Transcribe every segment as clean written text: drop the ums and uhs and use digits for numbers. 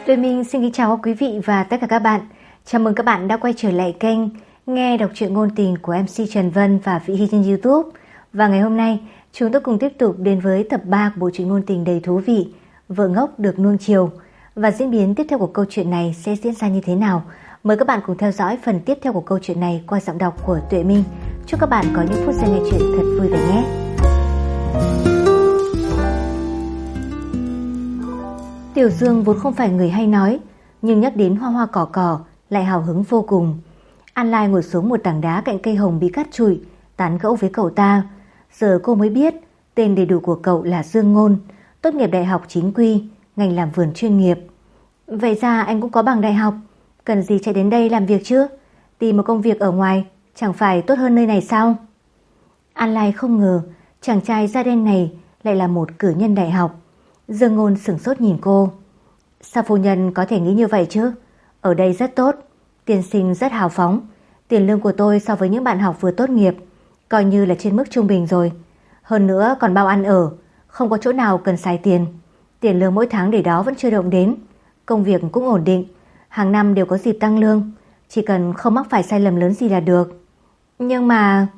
Tôi Minh xin kính chào quý vị và tất cả các bạn. Chào mừng các bạn đã quay trở lại kênh nghe đọc truyện ngôn tình của MC Trần Vân và Vĩ Hy trên YouTube. Và ngày hôm nay, chúng tôi cùng tiếp tục đến với tập 3 của bộ truyện ngôn tình đầy thú vị Vợ ngốc được nuông chiều. Và diễn biến tiếp theo của câu chuyện này sẽ diễn ra như thế nào? Mời các bạn cùng theo dõi phần tiếp theo của câu chuyện này qua giọng đọc của Tuệ Minh. Chúc các bạn có những phút giây nghe chuyện thật vui vẻ nhé. Tiểu Dương vốn không phải người hay nói, nhưng nhắc đến hoa hoa cỏ cỏ lại hào hứng vô cùng. An Lai ngồi xuống một tảng đá cạnh cây hồng bị cắt trụi, tán gẫu với cậu ta. Giờ cô mới biết tên đầy đủ của cậu là Dương Ngôn, tốt nghiệp đại học chính quy, ngành làm vườn chuyên nghiệp. Vậy ra anh cũng có bằng đại học, cần gì chạy đến đây làm việc chứ? Tìm một công việc ở ngoài chẳng phải tốt hơn nơi này sao? An Lai không ngờ chàng trai da đen này lại là một cử nhân đại học. Dương Ngôn sửng sốt nhìn cô. Sao phu nhân có thể nghĩ như vậy chứ? Ở đây rất tốt, tiên sinh rất hào phóng. Tiền lương của tôi so với những bạn học vừa tốt nghiệp coi như là trên mức trung bình rồi. Hơn nữa còn bao ăn ở, không có chỗ nào cần xài tiền. Tiền lương mỗi tháng để đó vẫn chưa động đến. Công việc cũng ổn định, hàng năm đều có dịp tăng lương. Chỉ cần không mắc phải sai lầm lớn gì là được. Nhưng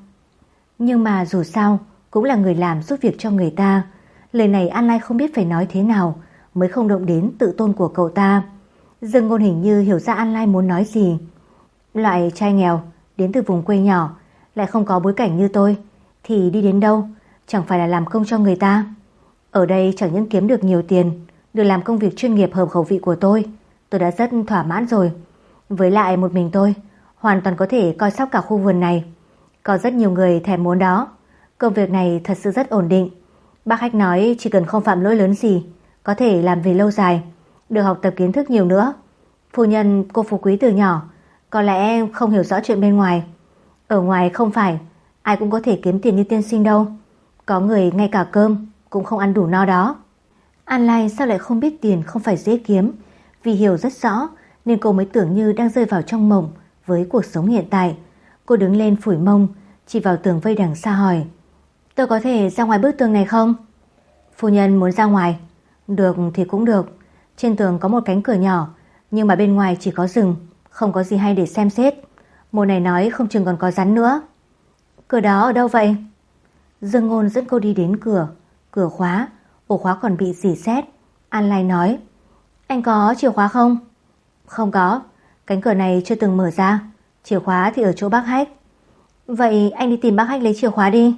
mà dù sao cũng là người làm giúp việc cho người ta. Lời này An Lai không biết phải nói thế nào mới không động đến tự tôn của cậu ta. Dương Ngôn hình như hiểu ra An Lai muốn nói gì. Loại trai nghèo đến từ vùng quê nhỏ lại không có bối cảnh như tôi thì đi đến đâu chẳng phải là làm công cho người ta. Ở đây chẳng những kiếm được nhiều tiền, được làm công việc chuyên nghiệp hợp khẩu vị của tôi đã rất thỏa mãn rồi. Với lại một mình tôi hoàn toàn có thể coi sóc cả khu vườn này. Có rất nhiều người thèm muốn đó. Công việc này thật sự rất ổn định. Bác Hách nói chỉ cần không phạm lỗi lớn gì có thể làm về lâu dài, được học tập kiến thức nhiều nữa. Phu nhân cô phú quý từ nhỏ, có lẽ không hiểu rõ chuyện bên ngoài. Ở ngoài không phải ai cũng có thể kiếm tiền như tiên sinh đâu. Có người ngay cả cơm cũng không ăn đủ no đó. An Lai sao lại không biết tiền không phải dễ kiếm? Vì hiểu rất rõ nên cô mới tưởng như đang rơi vào trong mộng với cuộc sống hiện tại. Cô đứng lên phủi mông, chỉ vào tường vây đằng xa hỏi: Tôi có thể ra ngoài bức tường này không? Phu nhân muốn ra ngoài? Được thì cũng được. Trên tường có một cánh cửa nhỏ, nhưng mà bên ngoài chỉ có rừng, không có gì hay để xem xét. Mùa này nói không chừng còn có rắn nữa. Cửa đó ở đâu vậy? Dương Ngôn dẫn cô đi đến cửa. Cửa khóa, ổ khóa còn bị rỉ sét. An Lai nói: Anh có chìa khóa không? Không có, cánh cửa này chưa từng mở ra. Chìa khóa thì ở chỗ bác Hách. Vậy anh đi tìm bác Hách lấy chìa khóa đi.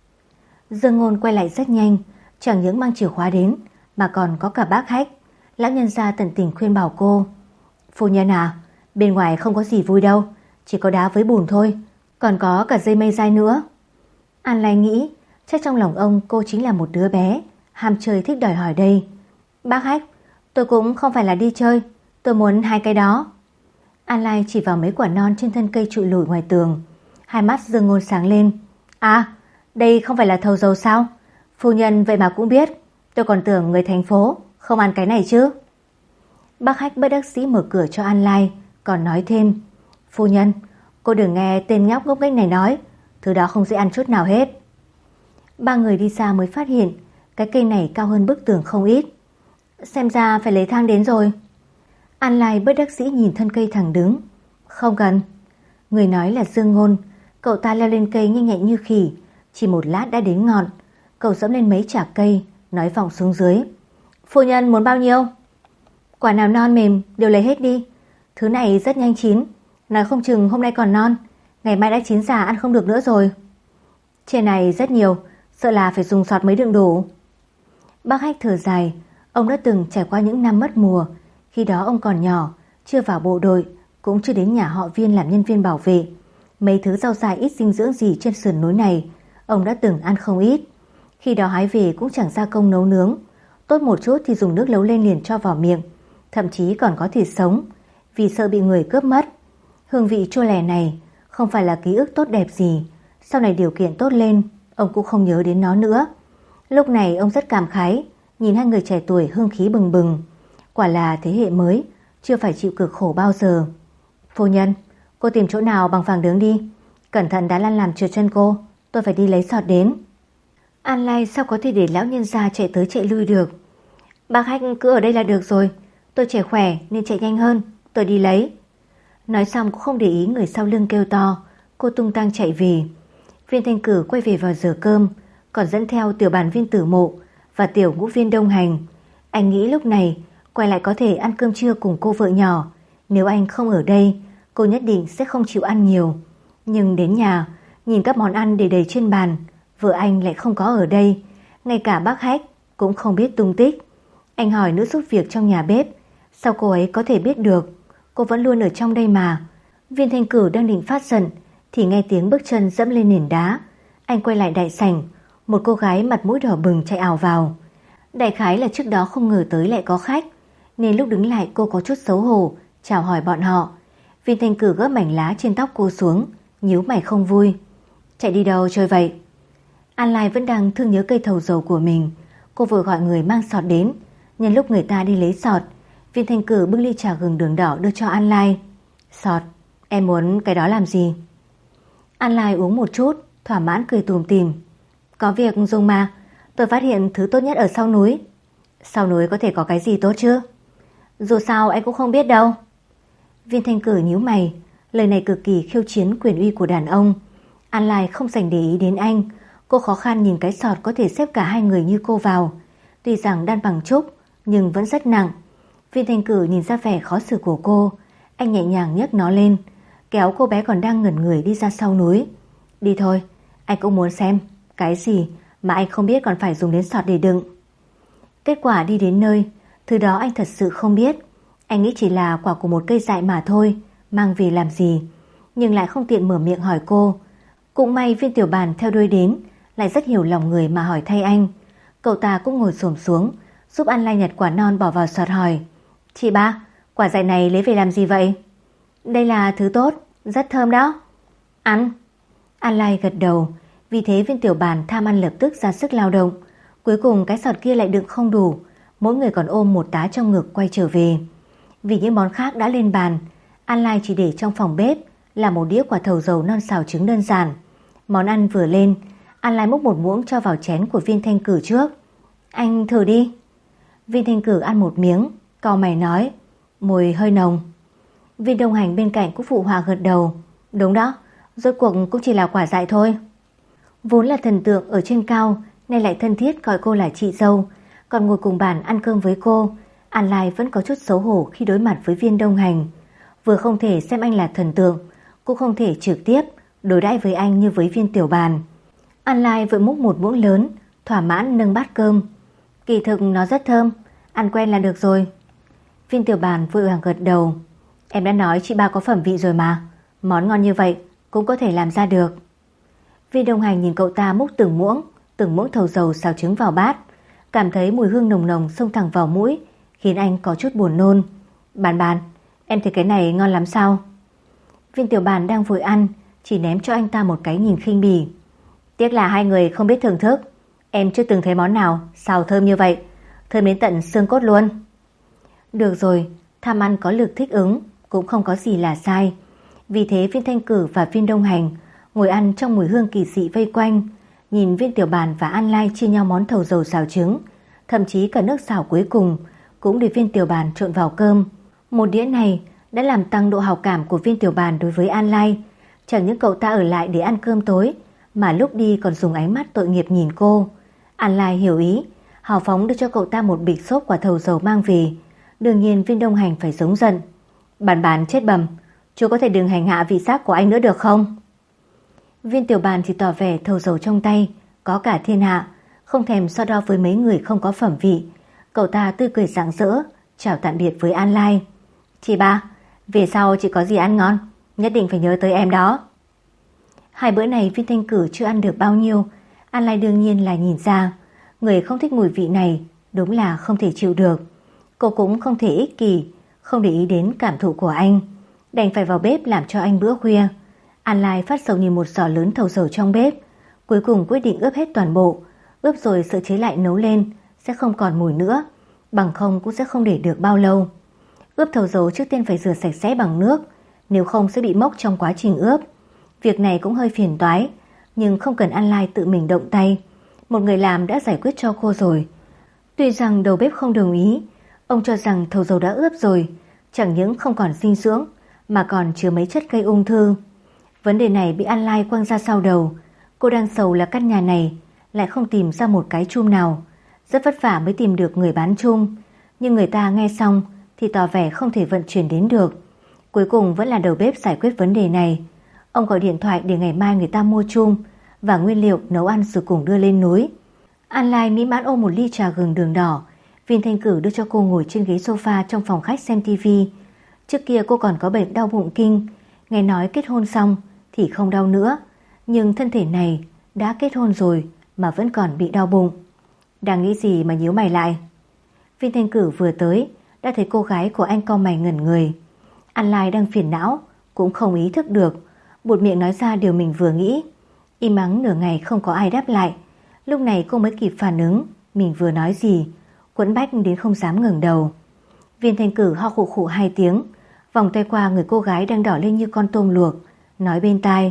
Dương Ngôn quay lại rất nhanh, chẳng những mang chìa khóa đến mà còn có cả bác Hách. Lão nhân gia tận tình khuyên bảo cô: Phu nhân à, bên ngoài không có gì vui đâu, chỉ có đá với bùn thôi, còn có cả dây mây dai nữa. An Lai nghĩ chắc trong lòng ông cô chính là một đứa bé ham chơi thích đòi hỏi đây. Bác Hách, tôi cũng không phải là đi chơi, tôi muốn hai cái đó. An Lai chỉ vào mấy quả non trên thân cây trụi lủi ngoài tường. Hai mắt Dương Ngôn sáng lên. À, đây không phải là thầu dầu sao? Phu nhân vậy mà cũng biết. Tôi còn tưởng người thành phố không ăn cái này chứ. Bác Hách bất đắc dĩ mở cửa cho An Lai, còn nói thêm: Phu nhân, cô đừng nghe tên nhóc ngốc nghếch này nói, thứ đó không dễ ăn chút nào hết. Ba người đi xa mới phát hiện cái cây này cao hơn bức tường không ít. Xem ra phải lấy thang đến rồi. An Lai bất đắc dĩ nhìn thân cây thẳng đứng. Không cần. Người nói là Dương Ngôn. Cậu ta leo lên cây nhanh nhẹn như khỉ, chỉ một lát đã đến ngọn. Cậu dẫm lên mấy chạc cây, nói vọng xuống dưới: Phu nhân muốn bao nhiêu? Quả nào non mềm đều lấy hết đi. Thứ này rất nhanh chín, nói không chừng hôm nay còn non, ngày mai đã chín già ăn không được nữa rồi. Trên này rất nhiều, sợ là phải dùng sọt mới đựng đủ. Bác Hách thở dài. Ông đã từng trải qua những năm mất mùa. Khi đó ông còn nhỏ, chưa vào bộ đội, cũng chưa đến nhà họ Viên làm nhân viên bảo vệ. Mấy thứ rau dại ít dinh dưỡng gì trên sườn núi này ông đã từng ăn không ít. Khi đó hái về cũng chẳng gia công nấu nướng, tốt một chút thì dùng nước nấu lên liền cho vào miệng, thậm chí còn có thịt sống, vì sợ bị người cướp mất. Hương vị chua lè này không phải là ký ức tốt đẹp gì. Sau này điều kiện tốt lên, ông cũng không nhớ đến nó nữa. Lúc này ông rất cảm khái, nhìn hai người trẻ tuổi hương khí bừng bừng. Quả là thế hệ mới, chưa phải chịu cực khổ bao giờ. Phu nhân, cô tìm chỗ nào bằng phẳng đứng đi, cẩn thận đá lăn làm trượt chân cô, tôi phải đi lấy sọt đến. An Lai sao có thể để lão nhân gia chạy tới chạy lui được. Bác Hách cứ ở đây là được rồi, Tôi trẻ khỏe nên chạy nhanh hơn, tôi đi lấy. Nói xong cũng không để ý người sau lưng kêu to, cô tung tăng chạy về. Viên Thanh Cử quay về vào giờ cơm, còn dẫn theo tiểu bản Viên Tử Mộ và tiểu ngũ viên Đông Hành. Anh nghĩ lúc này quay lại có thể ăn cơm trưa cùng cô vợ nhỏ. Nếu anh không ở đây, cô nhất định sẽ không chịu ăn nhiều. Nhưng đến nhà, nhìn các món ăn để đầy trên bàn, vợ anh lại không có ở đây. Ngay cả bác Hách cũng không biết tung tích. Anh hỏi nữ giúp việc trong nhà bếp, sao cô ấy có thể biết được? Cô vẫn luôn ở trong đây mà. Viên Thanh Cử đang định phát giận thì nghe tiếng bước chân dẫm lên nền đá. Anh quay lại đại sảnh, một cô gái mặt mũi đỏ bừng chạy ào vào. Đại khái là trước đó không ngờ tới lại có khách, nên lúc đứng lại cô có chút xấu hổ chào hỏi bọn họ. Viên Thanh Cử gỡ mảnh lá trên tóc cô xuống, nhíu mày không vui. Chạy đi đâu chơi vậy? An Lai vẫn đang thương nhớ cây thầu dầu của mình. Cô vừa gọi người mang sọt đến. Nhân lúc người ta đi lấy sọt, Viên Thanh Cử bưng ly trà gừng đường đỏ đưa cho An Lai. Sọt, em muốn cái đó làm gì? An Lai uống một chút, thỏa mãn cười tủm tỉm. Có việc dùng mà, tôi phát hiện thứ tốt nhất ở sau núi. Sau núi có thể có cái gì tốt chứ? Dù sao anh cũng không biết đâu. Viên Thanh Cử nhíu mày, lời này cực kỳ khiêu chiến quyền uy của đàn ông. An Lai không dành để ý đến anh. Cô khó khăn nhìn cái sọt có thể xếp cả hai người như cô vào. Tuy rằng đan bằng trúc nhưng vẫn rất nặng. Viên Thanh Cử nhìn ra vẻ khó xử của cô. Anh nhẹ nhàng nhấc nó lên, kéo cô bé còn đang ngẩn người đi ra sau núi. Đi thôi, anh cũng muốn xem cái gì mà anh không biết còn phải dùng đến sọt để đựng. Kết quả đi đến nơi, thứ đó anh thật sự không biết. Anh nghĩ chỉ là quả của một cây dại mà thôi, mang về làm gì, nhưng lại không tiện mở miệng hỏi cô. Cũng may Viên Tiểu Bàn theo đuôi đến, lại rất hiểu lòng người mà hỏi thay anh. Cậu ta cũng ngồi xổm xuống, giúp An Lai nhặt quả non bỏ vào sọt hỏi. Chị ba, quả dại này lấy về làm gì vậy? Đây là thứ tốt, rất thơm đó. Ăn. An Lai gật đầu, vì thế Viên Tiểu Bàn tham ăn lập tức ra sức lao động. Cuối cùng cái sọt kia lại đựng không đủ, mỗi người còn ôm một tá trong ngực quay trở về. Vì những món khác đã lên bàn, An Lai chỉ để trong phòng bếp là một đĩa quả thầu dầu non xào trứng đơn giản. Món ăn vừa lên, An Lai múc một muỗng cho vào chén của Viên Thanh Cử trước. Anh thử đi. Viên Thanh Cử ăn một miếng, cau mày nói, mùi hơi nồng. Viên Đông Hành bên cạnh cũng phụ họa gật đầu. Đúng đó, rốt cuộc cũng chỉ là quả dại thôi. Vốn là thần tượng ở trên cao, nay lại thân thiết gọi cô là chị dâu, còn ngồi cùng bàn ăn cơm với cô. An Lai vẫn có chút xấu hổ khi đối mặt với Viên Đông Hành. Vừa không thể xem anh là thần tượng, cũng không thể trực tiếp đối đãi với anh như với Viên Tiểu Bàn. An Lai vội múc một muỗng lớn, thỏa mãn nâng bát cơm. Kỳ thực nó rất thơm, ăn quen là được rồi. Viên Tiểu Bàn vội vàng gật đầu. Em đã nói chị ba có phẩm vị rồi mà, món ngon như vậy cũng có thể làm ra được. Viên Đông Hành nhìn cậu ta múc từng muỗng thầu dầu xào trứng vào bát, cảm thấy mùi hương nồng nồng xông thẳng vào mũi, khiến anh có chút buồn nôn. Bàn, em thấy cái này ngon lắm sao? Viên Tiểu Bàn đang vội ăn, chỉ ném cho anh ta một cái nhìn khinh bỉ. Tiếc là hai người không biết thưởng thức, em chưa từng thấy món nào xào thơm như vậy, thơm đến tận xương cốt luôn. Được rồi, tham ăn có lực thích ứng, cũng không có gì là sai. Vì thế Viên Thanh Cử và Viên Đông Hành ngồi ăn trong mùi hương kỳ dị vây quanh, nhìn Viên Tiểu Bàn và An Lai chia nhau món thầu dầu xào trứng, thậm chí cả nước xào cuối cùng cũng để Viên Tiểu Bàn trộn vào cơm. Một đĩa này đã làm tăng độ hào cảm của Viên Tiểu Bàn đối với An Lai. Chẳng những cậu ta ở lại để ăn cơm tối, mà lúc đi còn dùng ánh mắt tội nghiệp nhìn cô. An Lai hiểu ý, hào phóng đưa cho cậu ta một bịch xốp quả thầu dầu mang về. Đương nhiên Viên Đông Hành phải giống giận. Bàn chết bầm, chú có thể đừng hành hạ vị giác của anh nữa được không? Viên Tiểu Bàn thì tỏ vẻ thầu dầu trong tay có cả thiên hạ, không thèm so đo với mấy người không có phẩm vị. Cậu ta tươi cười rạng rỡ chào tạm biệt với An Lai. Chị ba, về sau chị có gì ăn ngon nhất định phải nhớ tới em đó. Hai bữa này Viên Thanh Cử chưa ăn được bao nhiêu. An Lai đương nhiên là nhìn ra, người không thích mùi vị này đúng là không thể chịu được. Cô cũng không thể ích kỷ, không để ý đến cảm thụ của anh, đành phải vào bếp làm cho anh bữa khuya. An Lai phát sầu nhìn một giỏ lớn thầu dầu trong bếp, cuối cùng quyết định ướp hết toàn bộ. Ướp rồi sợi chế lại nấu lên sẽ không còn mùi nữa, bằng không cũng sẽ không để được bao lâu. Ướp thầu dầu trước tiên phải rửa sạch sẽ bằng nước, nếu không sẽ bị mốc trong quá trình ướp. Việc này cũng hơi phiền toái, nhưng không cần An Lai tự mình động tay, một người làm đã giải quyết cho cô rồi. Tuy rằng đầu bếp không đồng ý, Ông cho rằng thầu dầu đã ướp rồi, chẳng những không còn dinh dưỡng mà còn chứa mấy chất gây ung thư. Vấn đề này bị An Lai quăng ra sau đầu. Cô đang sầu là căn nhà này lại không tìm ra một cái chum nào. Rất vất vả mới tìm được người bán chum, nhưng người ta nghe xong thì tỏ vẻ không thể vận chuyển đến được. Cuối cùng vẫn là đầu bếp giải quyết vấn đề này. Ông gọi điện thoại để ngày mai người ta mua chum và nguyên liệu nấu ăn rồi cùng đưa lên núi. An Lai mỹ mãn ôm một ly trà gừng đường đỏ. Viên Thanh Cử đưa cho cô ngồi trên ghế sofa trong phòng khách xem tivi. Trước kia cô còn có bệnh đau bụng kinh, nghe nói kết hôn xong thì không đau nữa, nhưng thân thể này đã kết hôn rồi mà vẫn còn bị đau bụng. Đang nghĩ gì mà nhíu mày lại? Viên Thanh Cử vừa tới đã thấy cô gái của anh cau mày ngẩn người. An Lai đang phiền não cũng không ý thức được, buột miệng nói ra điều mình vừa nghĩ. Im ắng nửa ngày không có ai đáp lại. Lúc này cô mới kịp phản ứng mình vừa nói gì, quẫn bách đến không dám ngẩng đầu. Viên Thanh Cử ho khụ khụ 2 tiếng, vòng tay qua người cô gái đang đỏ lên như con tôm luộc, nói bên tai: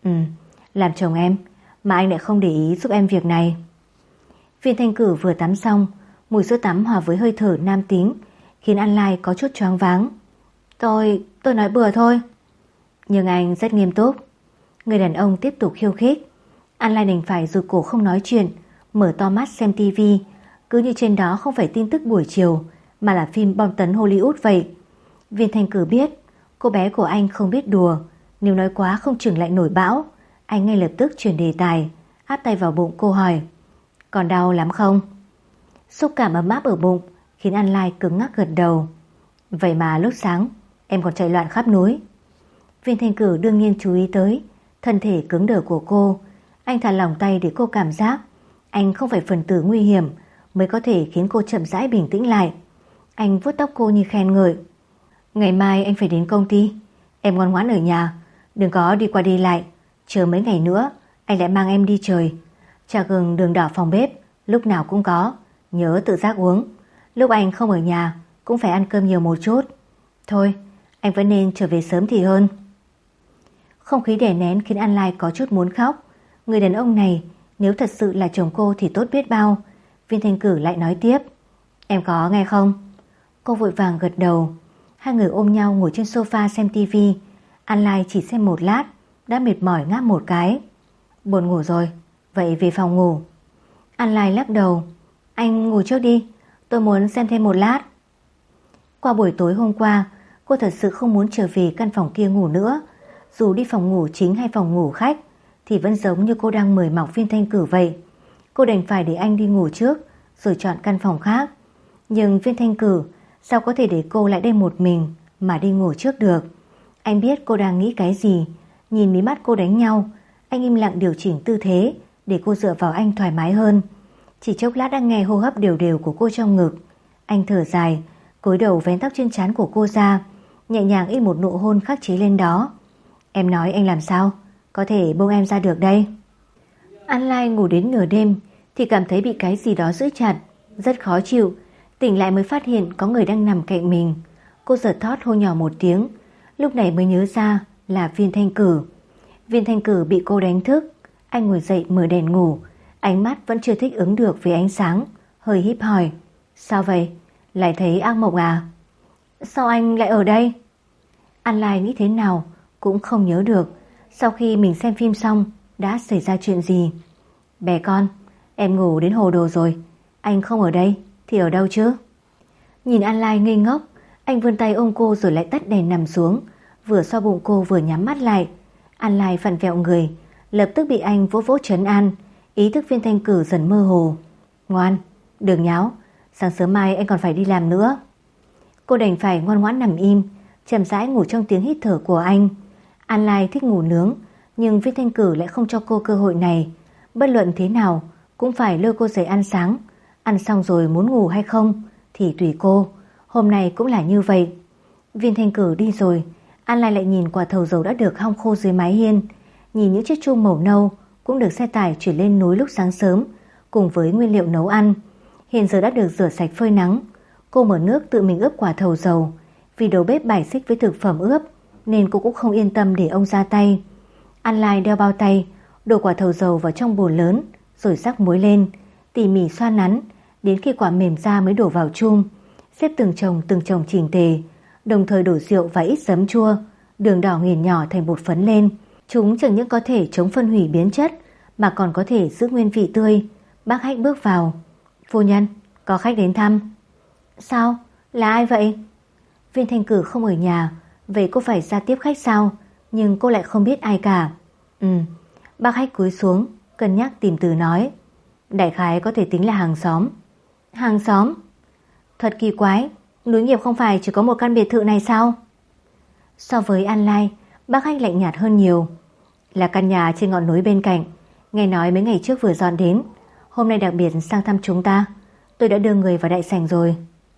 làm chồng em mà anh lại không để ý giúp em việc này. Viên Thanh Cử vừa tắm xong, mùi sữa tắm hòa với hơi thở nam tính khiến An Lai có chút choáng váng. Tôi nói bừa thôi. Nhưng anh rất nghiêm túc. Người đàn ông tiếp tục khiêu khích. An Lai đành phải rụt cổ không nói chuyện, mở to mắt xem tivi, cứ như trên đó không phải tin tức buổi chiều mà là phim bom tấn Hollywood vậy. Viên Thanh Cử biết cô bé của anh không biết đùa, nếu nói quá không chừng lại nổi bão. Anh ngay lập tức chuyển đề tài, áp tay vào bụng cô hỏi: còn đau lắm không? Xúc cảm ấm áp ở bụng khiến An Lai cứng ngắc gật đầu. Vậy mà lúc sáng em còn chạy loạn khắp núi. Viên Thanh Cử đương nhiên chú ý tới thân thể cứng đờ của cô. Anh thả lỏng tay để cô cảm giác anh không phải phần tử nguy hiểm mới có thể khiến cô chậm rãi bình tĩnh lại. Anh vuốt tóc cô như khen ngợi. Ngày mai anh phải đến công ty, em ngoan ngoãn ở nhà, đừng có đi qua đi lại. Chờ mấy ngày nữa anh lại mang em đi chơi. Trà gừng đường đỏ phòng bếp lúc nào cũng có, nhớ tự giác uống. Lúc anh không ở nhà cũng phải ăn cơm nhiều một chút. Thôi, anh vẫn nên trở về sớm thì hơn. Không khí đè nén khiến An Lai có chút muốn khóc. Người đàn ông này nếu thật sự là chồng cô thì tốt biết bao. Viên Thanh Cử lại nói tiếp: em có nghe không? Cô vội vàng gật đầu. Hai người ôm nhau ngồi trên sofa xem tivi. An Lai chỉ xem một lát đã mệt mỏi ngáp một cái. Buồn ngủ rồi, vậy về phòng ngủ. An Lai lắc đầu. Anh ngủ trước đi, tôi muốn xem thêm một lát. Qua buổi tối hôm qua, cô thật sự không muốn trở về căn phòng kia ngủ nữa. Dù đi phòng ngủ chính hay phòng ngủ khách thì vẫn giống như cô đang mời mọc Viên Thanh Cử vậy. Cô đành phải để anh đi ngủ trước rồi chọn căn phòng khác. Nhưng Viên Thanh Cử sao có thể để cô lại đây một mình mà đi ngủ trước được? Anh biết cô đang nghĩ cái gì. Nhìn mí mắt cô đánh nhau, anh im lặng điều chỉnh tư thế để cô dựa vào anh thoải mái hơn. Chỉ chốc lát đã nghe hô hấp đều đều của cô trong ngực. Anh thở dài, cúi đầu vén tóc trên trán của cô ra, nhẹ nhàng in một nụ hôn khắc chế lên đó. Em nói anh làm sao có thể buông em ra được đây? An Lai ngủ đến nửa đêm thì cảm thấy bị cái gì đó giữ chặt, rất khó chịu. Tỉnh lại mới phát hiện có người đang nằm cạnh mình. Cô giật thót hô nhỏ một tiếng, lúc này mới nhớ ra là Viên Thanh Cử. Viên Thanh Cử bị cô đánh thức. Anh ngồi dậy mở đèn ngủ, ánh mắt vẫn chưa thích ứng được với ánh sáng, hơi híp hỏi: sao vậy? Lại thấy ác mộng à? Sao anh lại ở đây? An Lai nghĩ thế nào cũng không nhớ được sau khi mình xem phim xong đã xảy ra chuyện gì. Bé con, em ngủ đến hồ đồ rồi, anh không ở đây thì ở đâu chứ? Nhìn An Lai ngây ngốc, anh vươn tay ôm cô rồi lại tắt đèn nằm xuống, vừa xoa bụng cô vừa nhắm mắt lại. An Lai vặn vẹo người, lập tức bị anh vỗ vỗ trấn an. Ý thức Viên Thanh Cử dần mơ hồ. Ngoan, đừng nháo, sáng sớm mai anh còn phải đi làm nữa. Cô đành phải ngoan ngoãn nằm im, chậm rãi ngủ trong tiếng hít thở của anh. An Lai thích ngủ nướng, nhưng Viên Thanh Cử lại không cho cô cơ hội này. Bất luận thế nào cũng phải lôi cô dậy ăn sáng. Ăn xong rồi muốn ngủ hay không thì tùy cô. Hôm nay cũng là như vậy. Viên Thanh Cử đi rồi, An Lai lại nhìn quả thầu dầu đã được hong khô dưới mái hiên, nhìn những chiếc chum màu nâu cũng được xe tải chuyển lên núi lúc sáng sớm cùng với nguyên liệu nấu ăn. Hiện giờ đã được rửa sạch phơi nắng. Cô mở nước tự mình ướp quả thầu dầu. Vì đầu bếp bài xích với thực phẩm ướp nên cô cũng không yên tâm để ông ra tay. An Lai đeo bao tay, đổ quả thầu dầu vào trong bồn lớn rồi rắc muối lên, tỉ mỉ xoa nắn đến khi quả mềm ra mới đổ vào chum. xếp từng chồng chỉnh tề, đồng thời đổ rượu và ít giấm chua, đường đỏ nghiền nhỏ thành bột phấn lên. Chúng chẳng những có thể chống phân hủy biến chất mà còn có thể giữ nguyên vị tươi. Bác Hách bước vào. Phu nhân, có khách đến thăm. Sao? Là ai vậy? Viên Thanh Cử không ở nhà, vậy cô phải ra tiếp khách sao? Nhưng cô lại không biết ai cả. Bác Hách cúi xuống, cân nhắc tìm từ nói. Đại khái có thể tính là hàng xóm. Hàng xóm? Thật kỳ quái, núi nghiệp không phải chỉ có một căn biệt thự này sao? So với An Lai, bác Hách lạnh nhạt hơn nhiều. Là căn nhà trên ngọn núi bên cạnh, nghe nói mấy ngày trước vừa dọn đến, hôm nay đặc biệt sang thăm chúng ta. Tôi đã đưa người vào đại sảnh rồi.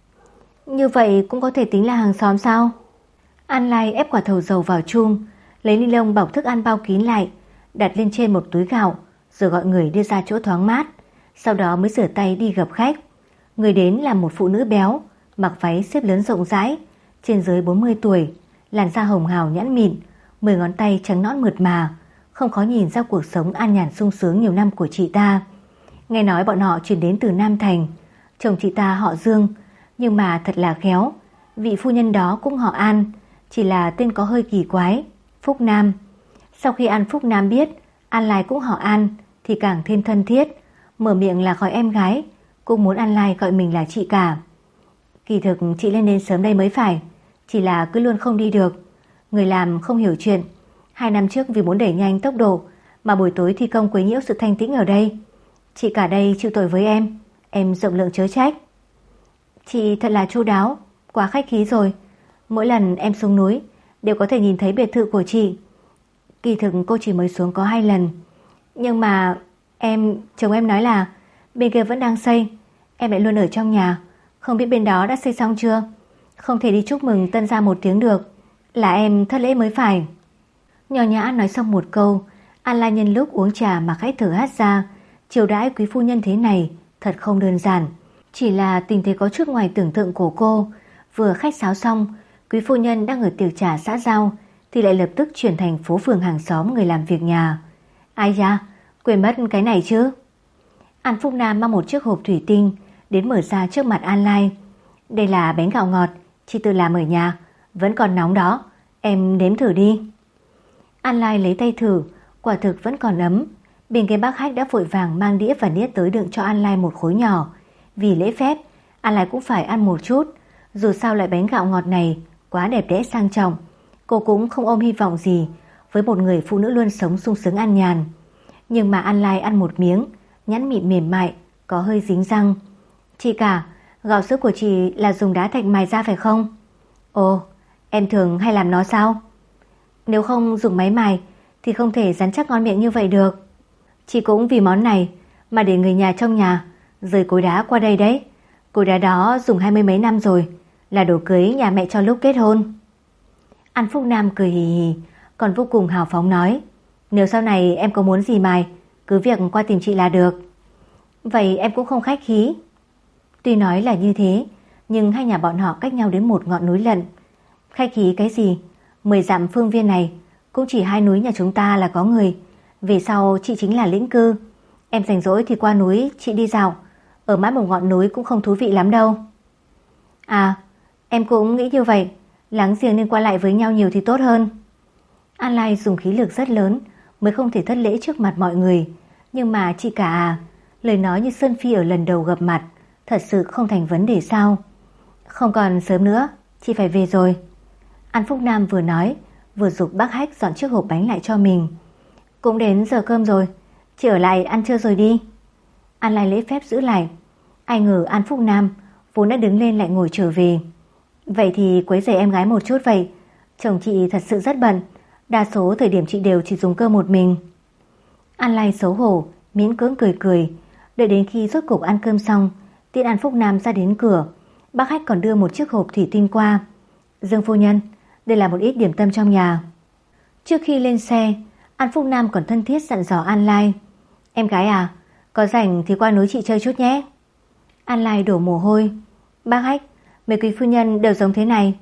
Như vậy cũng có thể tính là hàng xóm sao? An Lai ép quả thầu dầu vào chum, lấy ni lông bọc thức ăn bao kín lại, đặt lên trên một túi gạo, rồi gọi người đưa ra chỗ thoáng mát. Sau đó mới rửa tay đi gặp khách. Người đến là một phụ nữ béo, mặc váy xếp lớn rộng rãi, trên dưới 40 tuổi, làn da hồng hào nhẵn mịn, 10 ngón tay trắng nõn mượt mà, không khó nhìn ra cuộc sống an nhàn sung sướng nhiều năm của chị ta. Nghe nói bọn họ chuyển đến từ Nam Thành, chồng chị ta họ Dương, nhưng mà thật là khéo, vị phu nhân đó cũng họ An, chỉ là tên có hơi kỳ quái, Phúc Nam. Sau khi An Phúc Nam biết An Lai cũng họ An thì càng thêm thân thiết, mở miệng là gọi em gái, cũng muốn An Lai gọi mình là chị cả. Kỳ thực chị lên đến sớm đây mới phải, chỉ là cứ luôn không đi được. Người làm không hiểu chuyện, 2 năm trước vì muốn đẩy nhanh tốc độ mà buổi tối thi công quấy nhiễu sự thanh tĩnh ở đây. Chị cả đây chịu tội với em rộng lượng chớ trách. Chị thật là chu đáo, quá khách khí rồi. Mỗi lần em xuống núi đều có thể nhìn thấy biệt thự của chị. Kỳ thực cô chỉ mới xuống có 2 lần. Nhưng mà chồng em nói là bên kia vẫn đang xây, em lại luôn ở trong nhà, không biết bên đó đã xây xong chưa. Không thể đi chúc mừng tân gia một tiếng được, là em thất lễ mới phải. Nho nhã nói xong một câu, An Lai nhân lúc uống trà mà khẽ thở hắt ra, chiều đãi quý phu nhân thế này thật không đơn giản. Chỉ là tình thế có chút ngoài tưởng tượng của cô. Vừa khách sáo xong, quý phu nhân đang ở tiệc trà xã giao thì lại lập tức chuyển thành phố phường hàng xóm người làm việc nhà. Ai da, quên mất cái này chứ. An Phúc Nam mang một chiếc hộp thủy tinh đến mở ra trước mặt An Lai. Đây là bánh gạo ngọt chị tự làm ở nhà, vẫn còn nóng đó, em nếm thử đi. An Lai lấy tay thử, quả thực vẫn còn ấm. Bên kia bác khách đã vội vàng mang đĩa và nĩa tới đựng cho An Lai một khối nhỏ. Vì lễ phép, An Lai cũng phải ăn một chút. Dù sao loại bánh gạo ngọt này quá đẹp đẽ sang trọng, cô cũng không ôm hy vọng gì với một người phụ nữ luôn sống sung sướng an nhàn. Nhưng mà An Lai ăn một miếng, nhẵn mịn mềm mại, có hơi dính răng. Chị cả, gạo sữa của chị là dùng đá thạch mài ra phải không? Ồ, em thường hay làm nó sao? Nếu không dùng máy mài thì không thể rắn chắc ngon miệng như vậy được. Chị cũng vì món này mà để người nhà trong nhà rời cối đá qua đây đấy. Cối đá đó dùng 20 mấy năm rồi, là đồ cưới nhà mẹ cho lúc kết hôn. An Phúc Nam cười hì hì, còn vô cùng hào phóng nói, nếu sau này em có muốn gì mài, cứ việc qua tìm chị là được. Vậy em cũng không khách khí. Tuy nói là như thế, nhưng hai nhà bọn họ cách nhau đến một ngọn núi lận. Khách khí cái gì? 10 dặm phương viên này cũng chỉ 2 núi nhà chúng ta là có người. Về sau chị chính là lĩnh cư. Em rảnh rỗi thì qua núi chị đi dạo, ở mãi một ngọn núi cũng không thú vị lắm đâu. À, em cũng nghĩ như vậy, láng giềng nên qua lại với nhau nhiều thì tốt hơn. An Lai dùng khí lực rất lớn mới không thể thất lễ trước mặt mọi người. Nhưng mà chị cả à, lời nói như Sơn Phi ở lần đầu gặp mặt thật sự không thành vấn đề sao? Không còn sớm nữa, chị phải về rồi. An Phúc Nam vừa nói vừa giục bác Hách dọn chiếc hộp bánh lại cho mình. Cũng đến giờ cơm rồi, chị ở lại ăn trưa rồi đi. An Lai lễ phép giữ lại. Ai ngờ An Phúc Nam vốn đã đứng lên lại ngồi trở về. Vậy thì quấy rầy em gái một chút vậy. Chồng chị thật sự rất bận, đa số thời điểm chị đều chỉ dùng cơm một mình. An Lai xấu hổ, miễn cưỡng cười cười. Đợi đến khi rốt cục ăn cơm xong, tiễn An Phúc Nam ra đến cửa, bác Hách còn đưa một chiếc hộp thủy tinh qua. Dương phu nhân, đây là một ít điểm tâm trong nhà. Trước khi lên xe, An Phúc Nam còn thân thiết dặn dò An Lai. Em gái à, có rảnh thì qua núi chị chơi chút nhé. An Lai đổ mồ hôi. Bác Hách, mấy quý phu nhân đều giống thế này.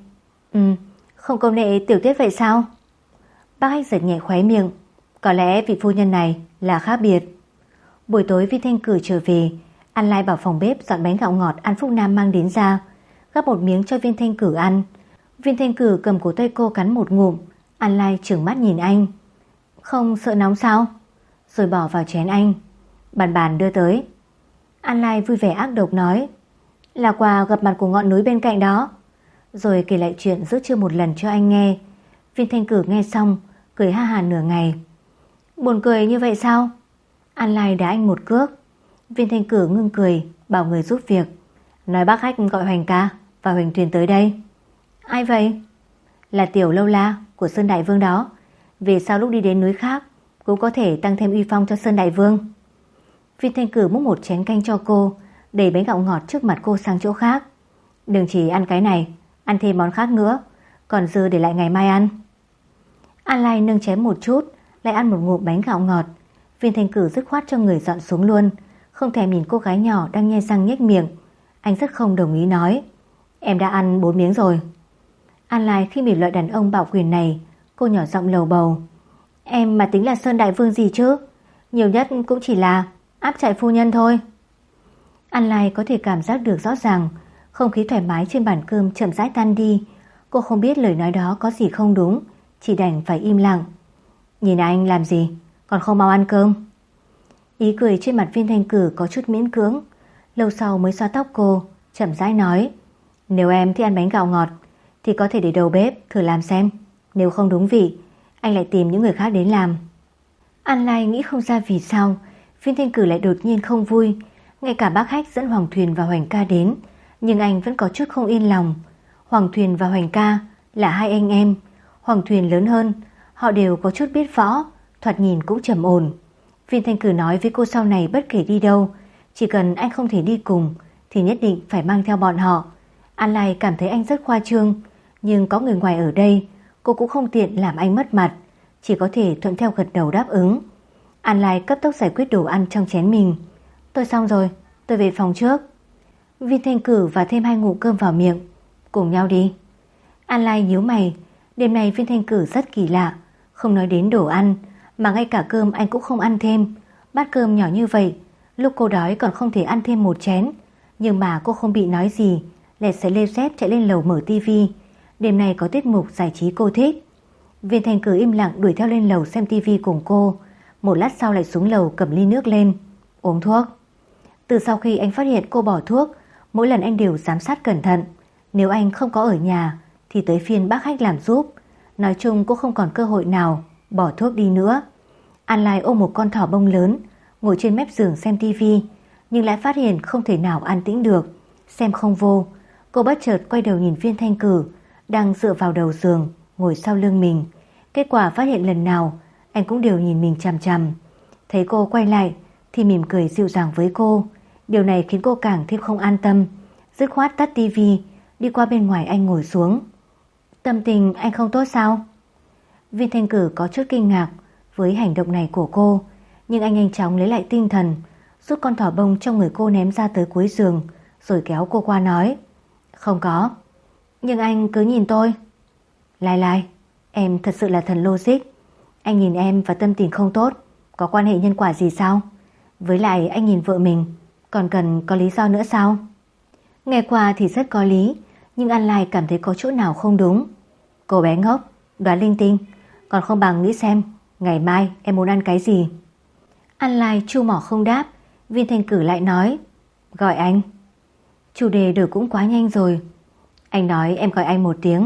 Không công nệ tiểu tiết vậy sao? Bác Hách giật nhẹ khóe miệng. Có lẽ vị phu nhân này là khác biệt. Buổi tối Vi Thanh Cử trở về, An Lai bảo phòng bếp dọn bánh gạo ngọt An Phúc Nam mang đến ra. gắp một miếng cho Viên Thanh Cử ăn. Viên Thanh Cử cầm cổ tay cô cắn một ngụm. An Lai trừng mắt nhìn anh. Không sợ nóng sao? Rồi bỏ vào chén anh. Bàn bàn đưa tới. An Lai vui vẻ ác độc nói, là quà gặp mặt của ngọn núi bên cạnh đó. Rồi kể lại chuyện giữa trưa một lần cho anh nghe. Viên Thanh Cử nghe xong cười ha hà nửa ngày. Buồn cười như vậy sao? An Lai đá anh một cước. Viên Thanh Cử ngưng cười, bảo người giúp việc. Nói bác khách gọi Hoành ca và Huỳnh Tuyền tới đây. Ai vậy? Là Tiểu Lâu La của Sơn Đại Vương đó. Vì sao lúc đi đến núi khác cũng có thể tăng thêm uy phong cho Sơn Đại Vương? Viên Thanh Cử múc một chén canh cho cô, đẩy bánh gạo ngọt trước mặt cô sang chỗ khác. Đừng chỉ ăn cái này, ăn thêm món khác nữa, còn dư để lại ngày mai ăn. An Lai nâng chén một chút, lại ăn một ngụm bánh gạo ngọt. Viên Thanh Cử dứt khoát cho người dọn xuống luôn, không thèm nhìn cô gái nhỏ đang nhe răng nhếch miệng. Anh rất không đồng ý nói, em đã ăn 4 miếng rồi. An Lai khi bị loại đàn ông bạo quyền này, cô nhỏ giọng lầu bầu. Em mà tính là Sơn Đại Vương gì chứ? Nhiều nhất cũng chỉ là áp trại phu nhân thôi. An Lai có thể cảm giác được rõ ràng, không khí thoải mái trên bàn cơm chậm rãi tan đi. Cô không biết lời nói đó có gì không đúng, chỉ đành phải im lặng. Nhìn anh làm gì, còn không mau ăn cơm. Ý cười trên mặt Viên Thanh Cử có chút miễn cưỡng. Lâu sau mới xoa tóc cô, chậm rãi nói, nếu em thích ăn bánh gạo ngọt thì có thể để đầu bếp thử làm xem. Nếu không đúng vị, anh lại tìm những người khác đến làm. An Lai nghĩ không ra vì sao Viên Thanh Cử lại đột nhiên không vui. Ngay cả bác khách dẫn Hoàng Thuyền và Hoành ca đến, nhưng anh vẫn có chút không yên lòng. Hoàng Thuyền và Hoành ca là hai anh em. Hoàng Thuyền lớn hơn, họ đều có chút biết võ, thoạt nhìn cũng trầm ổn. Viên Thanh Cử nói với cô sau này bất kể đi đâu, chỉ cần anh không thể đi cùng thì nhất định phải mang theo bọn họ. An Lai cảm thấy anh rất khoa trương, nhưng có người ngoài ở đây, cô cũng không tiện làm anh mất mặt, chỉ có thể thuận theo gật đầu đáp ứng. An Lai cấp tốc giải quyết đồ ăn trong chén mình. Tôi xong rồi, tôi về phòng trước. Viên Thanh Cử và thêm 2 ngụm cơm vào miệng. Cùng nhau đi. An Lai nhíu mày. Đêm nay Viên Thanh Cử rất kỳ lạ, không nói đến đồ ăn, mà ngay cả cơm anh cũng không ăn thêm. Bát cơm nhỏ như vậy, lúc cô đói còn không thể ăn thêm một chén. Nhưng mà cô không bị nói gì, lẹt sẽ lê dép chạy lên lầu mở tivi. Đêm nay có tiết mục giải trí cô thích. Viên Thanh Cử im lặng đuổi theo lên lầu xem tivi cùng cô. Một lát sau lại xuống lầu cầm ly nước lên, uống thuốc. Từ sau khi anh phát hiện cô bỏ thuốc, mỗi lần anh đều giám sát cẩn thận. Nếu anh không có ở nhà thì tới phiên bác khách làm giúp. Nói chung cô không còn cơ hội nào bỏ thuốc đi nữa. An Lai ôm một con thỏ bông lớn, ngồi trên mép giường xem tivi, nhưng lại phát hiện không thể nào an tĩnh được, xem không vô. Cô bất chợt quay đầu nhìn Viên Thanh Cử đang dựa vào đầu giường, ngồi sau lưng mình. Kết quả phát hiện lần nào anh cũng đều nhìn mình chằm chằm. Thấy cô quay lại thì mỉm cười dịu dàng với cô. Điều này khiến cô càng thêm không an tâm. Dứt khoát tắt tivi, đi qua bên ngoài anh ngồi xuống. Tâm tình anh không tốt sao? Viên Thanh Cử có chút kinh ngạc với hành động này của cô, nhưng anh nhanh chóng lấy lại tinh thần, rút con thỏ bông trong người cô ném ra tới cuối giường, rồi kéo cô qua nói, không có. Nhưng anh cứ nhìn tôi. Lai Lai, em thật sự là thần logic. Anh nhìn em và tâm tình không tốt có quan hệ nhân quả gì sao? Với lại anh nhìn vợ mình còn cần có lý do nữa sao? Nghe qua thì rất có lý, nhưng An Lai cảm thấy có chỗ nào không đúng. Cô bé ngốc, đoán linh tinh, còn không bằng nghĩ xem ngày mai em muốn ăn cái gì. An Lai chu mỏ không đáp. Viên Thanh Cử lại nói, gọi anh. Chủ đề đổi cũng quá nhanh rồi. Anh nói em gọi anh một tiếng.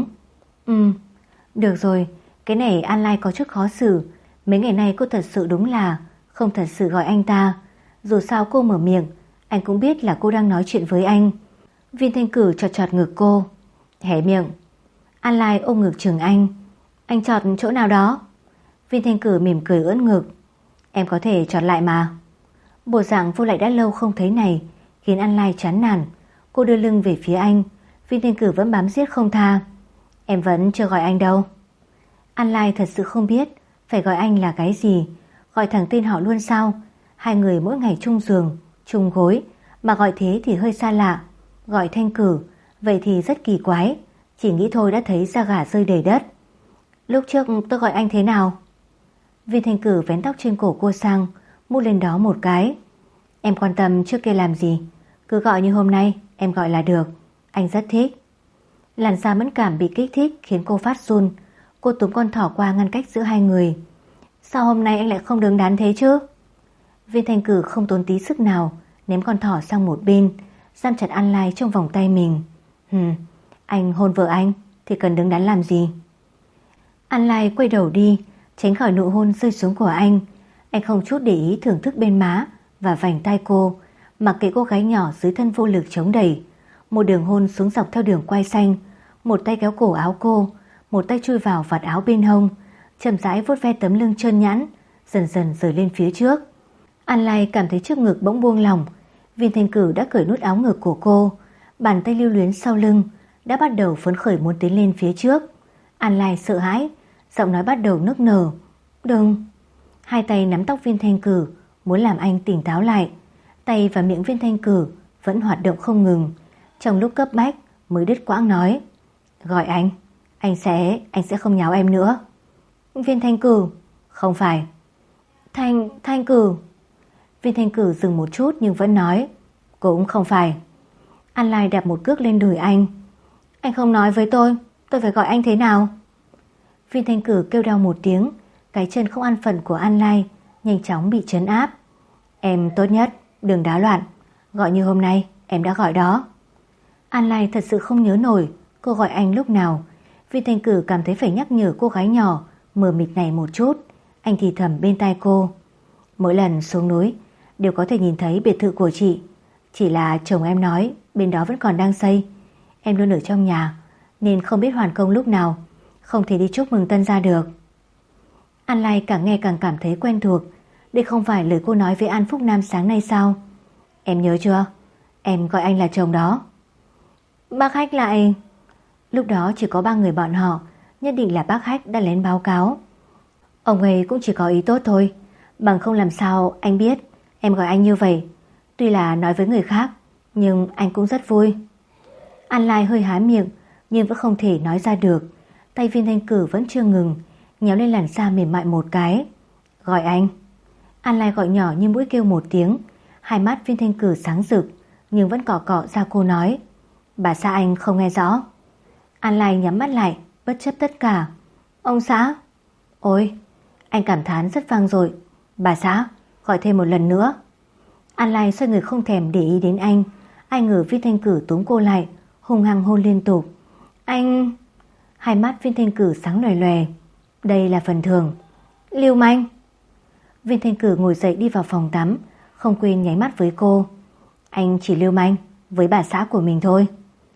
Được rồi. Cái này An Lai có chút khó xử. Mấy ngày nay cô thật sự đúng là không thật sự gọi anh ta. Dù sao cô mở miệng, anh cũng biết là cô đang nói chuyện với anh. Viên Thanh Cử chọt chọt ngực cô, hé miệng. An Lai ôm ngực chừng anh. Anh chọt chỗ nào đó? Viên Thanh Cử mỉm cười ưỡn ngực. Em có thể chọt lại mà. Bộ dạng vô lại đã lâu không thấy này khiến An Lai chán nản. Cô đưa lưng về phía anh. Viên Thanh Cử vẫn bám giết không tha. Em vẫn chưa gọi anh đâu. An Lai thật sự không biết phải gọi anh là cái gì. Gọi thẳng tên họ luôn sao? Hai người mỗi ngày chung giường, chung gối, mà gọi thế thì hơi xa lạ. Gọi Thanh Cử, vậy thì rất kỳ quái. Chỉ nghĩ thôi đã thấy da gà rơi đầy đất. Lúc trước tôi gọi anh thế nào? Viên Thanh Cử vén tóc trên cổ cô sang, mút lên đó một cái. Em quan tâm trước kia làm gì? Cứ gọi như hôm nay em gọi là được. Anh rất thích. Làn da mẫn cảm bị kích thích khiến cô phát run. Cô túm con thỏ qua ngăn cách giữa hai người. Sao hôm nay anh lại không đứng đắn thế chứ? Viên Thanh Cử không tốn tí sức nào, ném con thỏ sang một bên, giam chặt An Lai trong vòng tay mình. Anh hôn vợ anh thì cần đứng đắn làm gì? An Lai quay đầu đi, tránh khỏi nụ hôn rơi xuống của anh. Anh không chút để ý thưởng thức bên má và vành tai cô, mặc kệ cô gái nhỏ dưới thân vô lực chống đẩy. Một đường hôn xuống dọc theo đường quai xanh, một tay kéo cổ áo cô, một tay chui vào vạt áo bên hông, chậm rãi vuốt ve tấm lưng trơn nhẵn, dần dần rời lên phía trước. An Lai cảm thấy trước ngực bỗng buông lỏng. Viên Thanh Cử đã cởi nút áo ngực của cô, bàn tay lưu luyến sau lưng đã bắt đầu phấn khởi muốn tiến lên phía trước. An Lai sợ hãi, giọng nói bắt đầu nức nở. Đừng. Hai tay nắm tóc Viên Thanh Cử, muốn làm anh tỉnh táo lại. Tay và miệng Viên Thanh Cử vẫn hoạt động không ngừng. Trong lúc cấp bách mới đứt quãng nói: Gọi anh sẽ không nháo em nữa. Viên Thanh Cử. Không phải. Thanh Cử. Viên Thanh Cử dừng một chút nhưng vẫn nói: Cũng không phải. An Lai đạp một cước lên đùi anh. Anh không nói với tôi phải gọi anh thế nào? Viên Thanh Cử kêu đau một tiếng, cái chân không an phận của An Lai nhanh chóng bị trấn áp. Em tốt nhất đừng đá loạn, gọi như hôm nay em đã gọi đó. An Lai thật sự không nhớ nổi cô gọi anh lúc nào. Viên Thanh Cử cảm thấy phải nhắc nhở cô gái nhỏ mờ mịt này một chút. Anh thì thầm bên tai cô: Mỗi lần xuống núi đều có thể nhìn thấy biệt thự của chị. Chỉ là chồng em nói bên đó vẫn còn đang xây. Em luôn ở trong nhà nên không biết hoàn công lúc nào, không thể đi chúc mừng tân gia được. An Lai càng nghe càng cảm thấy quen thuộc. Đây không phải lời cô nói với An Phúc Nam sáng nay sao? Em nhớ chưa? Em gọi anh là chồng đó. Bác Hách lại... Lúc đó chỉ có 3 người bọn họ, nhất định là bác Hách đã lén báo cáo. Ông ấy cũng chỉ có ý tốt thôi, bằng không làm sao anh biết em gọi anh như vậy. Tuy là nói với người khác, nhưng anh cũng rất vui. An Lai hơi há miệng nhưng vẫn không thể nói ra được. Tay Viên Thanh Cử vẫn chưa ngừng, nhéo lên làn da mềm mại một cái. Gọi anh. An Lai gọi nhỏ như mũi kêu một tiếng. Hai mắt Viên Thanh Cử sáng rực nhưng vẫn cọ cọ ra cô nói: Bà xã anh không nghe rõ. An Lai nhắm mắt lại bất chấp tất cả. Ông xã. Ôi, anh cảm thán rất vang dội. Bà xã, gọi thêm một lần nữa. An Lai xoay người không thèm để ý đến anh. Ai ngờ Viên Thanh Cử túm cô lại, hung hăng hôn liên tục. Anh... Hai mắt Viên Thanh Cử sáng lòe lòe. Đây là phần thưởng. Lưu manh. Viên Thanh Cử ngồi dậy đi vào phòng tắm, không quên nháy mắt với cô. Anh chỉ lưu manh với bà xã của mình thôi.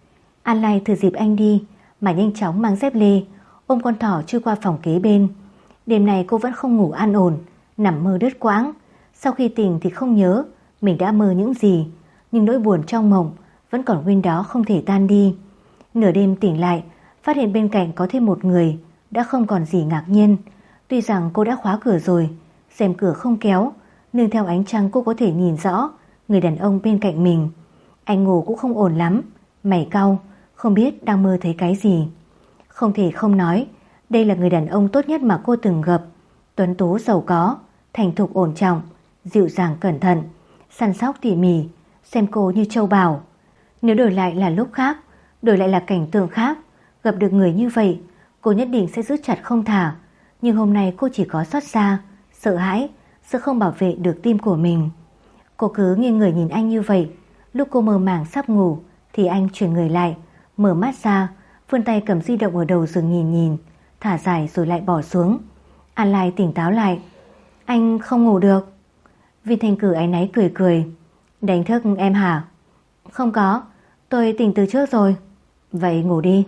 An Lai thừa dịp anh đi mà nhanh chóng mang dép lê, ôm con thỏ chui qua phòng kế bên. Đêm này cô vẫn không ngủ an ổn, nằm mơ đứt quãng. Sau khi tỉnh thì không nhớ mình đã mơ những gì, nhưng nỗi buồn trong mộng vẫn còn nguyên đó không thể tan đi. Nửa đêm tỉnh lại, phát hiện bên cạnh có thêm một người, đã không còn gì ngạc nhiên. Tuy rằng cô đã khóa cửa rồi, rèm cửa không kéo, nhưng theo ánh trăng cô có thể nhìn rõ người đàn ông bên cạnh mình. Anh ngủ cũng không ổn lắm, mày cau, không biết đang mơ thấy cái gì. Không thể không nói, đây là người đàn ông tốt nhất mà cô từng gặp. Tuấn tú giàu có, thành thục ổn trọng, dịu dàng cẩn thận, săn sóc tỉ mỉ, xem cô như châu báu. Nếu đổi lại là lúc khác, đổi lại là cảnh tượng khác, gặp được người như vậy, cô nhất định sẽ giữ chặt không thả. Nhưng hôm nay cô chỉ có xót xa, sợ hãi, sợ không bảo vệ được tim của mình. Cô cứ nghiêng người nhìn anh như vậy. Lúc cô mơ màng sắp ngủ thì anh chuyển người lại, mở mắt ra, vươn tay cầm di động ở đầu giường nhìn, thả dài rồi lại bỏ xuống. An Lai tỉnh táo lại. Anh không ngủ được. Viên Thanh Cử áy náy cười cười. Đánh thức em hả? Không có, tôi tỉnh từ trước rồi. Vậy ngủ đi.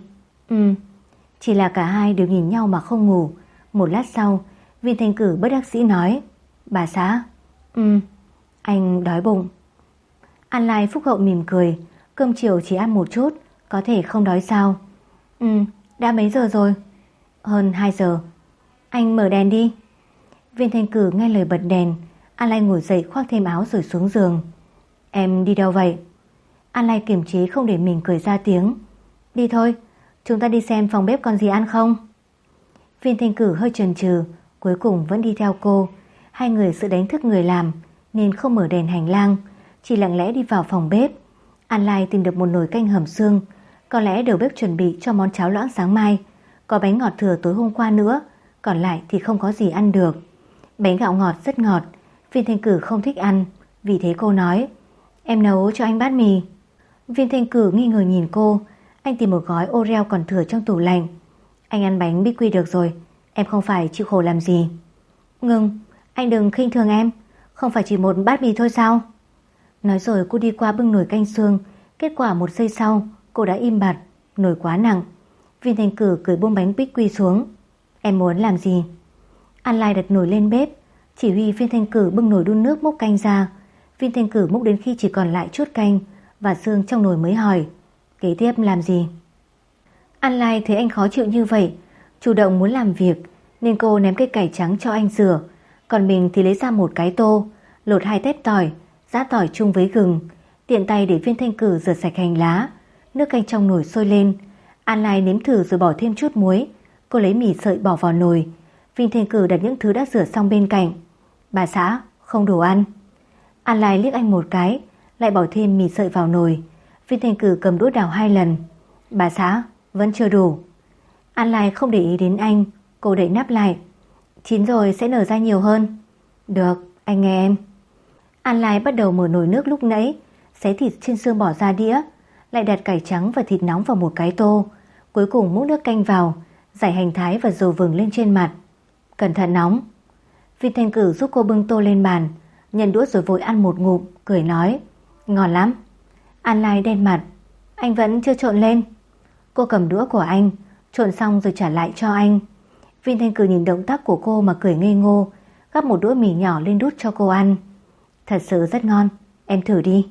Chỉ là cả hai đều nhìn nhau mà không ngủ. Một lát sau, Viên Thanh Cử bất đắc dĩ nói: Bà xã. Anh đói bụng. An Lai phúc hậu mỉm cười. Cơm chiều chỉ ăn một chút, có thể không đói sao? Đã mấy giờ rồi? Hơn 2 giờ. Anh mở đèn đi. Viên Thanh Cử nghe lời bật đèn. An Lai ngồi dậy khoác thêm áo rồi xuống giường. Em đi đâu vậy? An Lai kiềm chế không để mình cười ra tiếng. Đi thôi, chúng ta đi xem phòng bếp còn gì ăn không? Viên Thanh Cử hơi chần chừ, cuối cùng vẫn đi theo cô. Hai người sợ đánh thức người làm nên không mở đèn hành lang, chỉ lặng lẽ đi vào phòng bếp. An Lai tìm được một nồi canh hầm xương, Có lẽ đầu bếp chuẩn bị cho món cháo loãng sáng mai, có bánh ngọt thừa tối hôm qua nữa, còn lại thì không có gì ăn được. Bánh gạo ngọt rất ngọt, Viên Thanh Cử không thích ăn, vì thế cô nói: "Em nấu cho anh bát mì." Viên Thanh Cử nghi ngờ nhìn cô. Anh tìm một gói Oreo còn thừa trong tủ lạnh. "Anh ăn bánh bích quy được rồi, em không phải chịu khổ làm gì." "Ngừng, anh đừng khinh thường em, không phải chỉ một bát mì thôi sao?" Nói rồi cô đi qua bưng nồi canh xương. Kết quả 1 giây sau cô đã im bặt, nồi quá nặng. Viên Thanh Cử cười buông bánh bích quy xuống. "Em muốn làm gì?" An Lai đặt nồi lên bếp, chỉ huy Viên Thanh Cử bưng nồi đun nước múc canh ra. Viên Thanh Cử múc đến khi chỉ còn lại chút canh và xương trong nồi mới hỏi: "Kế tiếp làm gì?" An Lai thấy anh khó chịu như vậy, chủ động muốn làm việc, nên cô ném cây cải trắng cho anh rửa, còn mình thì lấy ra một cái tô, lột 2 tép tỏi, giã tỏi chung với gừng, tiện tay để Viên Thanh Cử rửa sạch hành lá. Nước canh trong nồi sôi lên, An Lai nếm thử rồi bỏ thêm chút muối. Cô lấy mì sợi bỏ vào nồi. Viên Thanh Cử đặt những thứ đã rửa xong bên cạnh. "Bà xã, không đủ ăn." An Lai liếc anh một cái, lại bỏ thêm mì sợi vào nồi. Viên Thanh Cử cầm đũa đảo 2 lần. "Bà xã, vẫn chưa đủ." An Lai không để ý đến anh, cô đậy nắp lại. "Chín rồi sẽ nở ra nhiều hơn." "Được, anh nghe em." An Lai bắt đầu mở nồi nước lúc nãy, xé thịt trên xương bỏ ra đĩa, lại đặt cải trắng và thịt nóng vào một cái tô, cuối cùng múc nước canh vào, rải hành thái và dầu vừng lên trên mặt. "Cẩn thận nóng." Viên Thanh Cử giúp cô bưng tô lên bàn, nhận đũa rồi vội ăn một ngụm, cười nói: "Ngon lắm." An Lai đen mặt. "Anh vẫn chưa trộn lên." Cô cầm đũa của anh, trộn xong rồi trả lại cho anh. Viên Thanh Cử nhìn động tác của cô mà cười ngây ngô, gắp một đũa mì nhỏ lên đút cho cô ăn. "Thật sự rất ngon, em thử đi."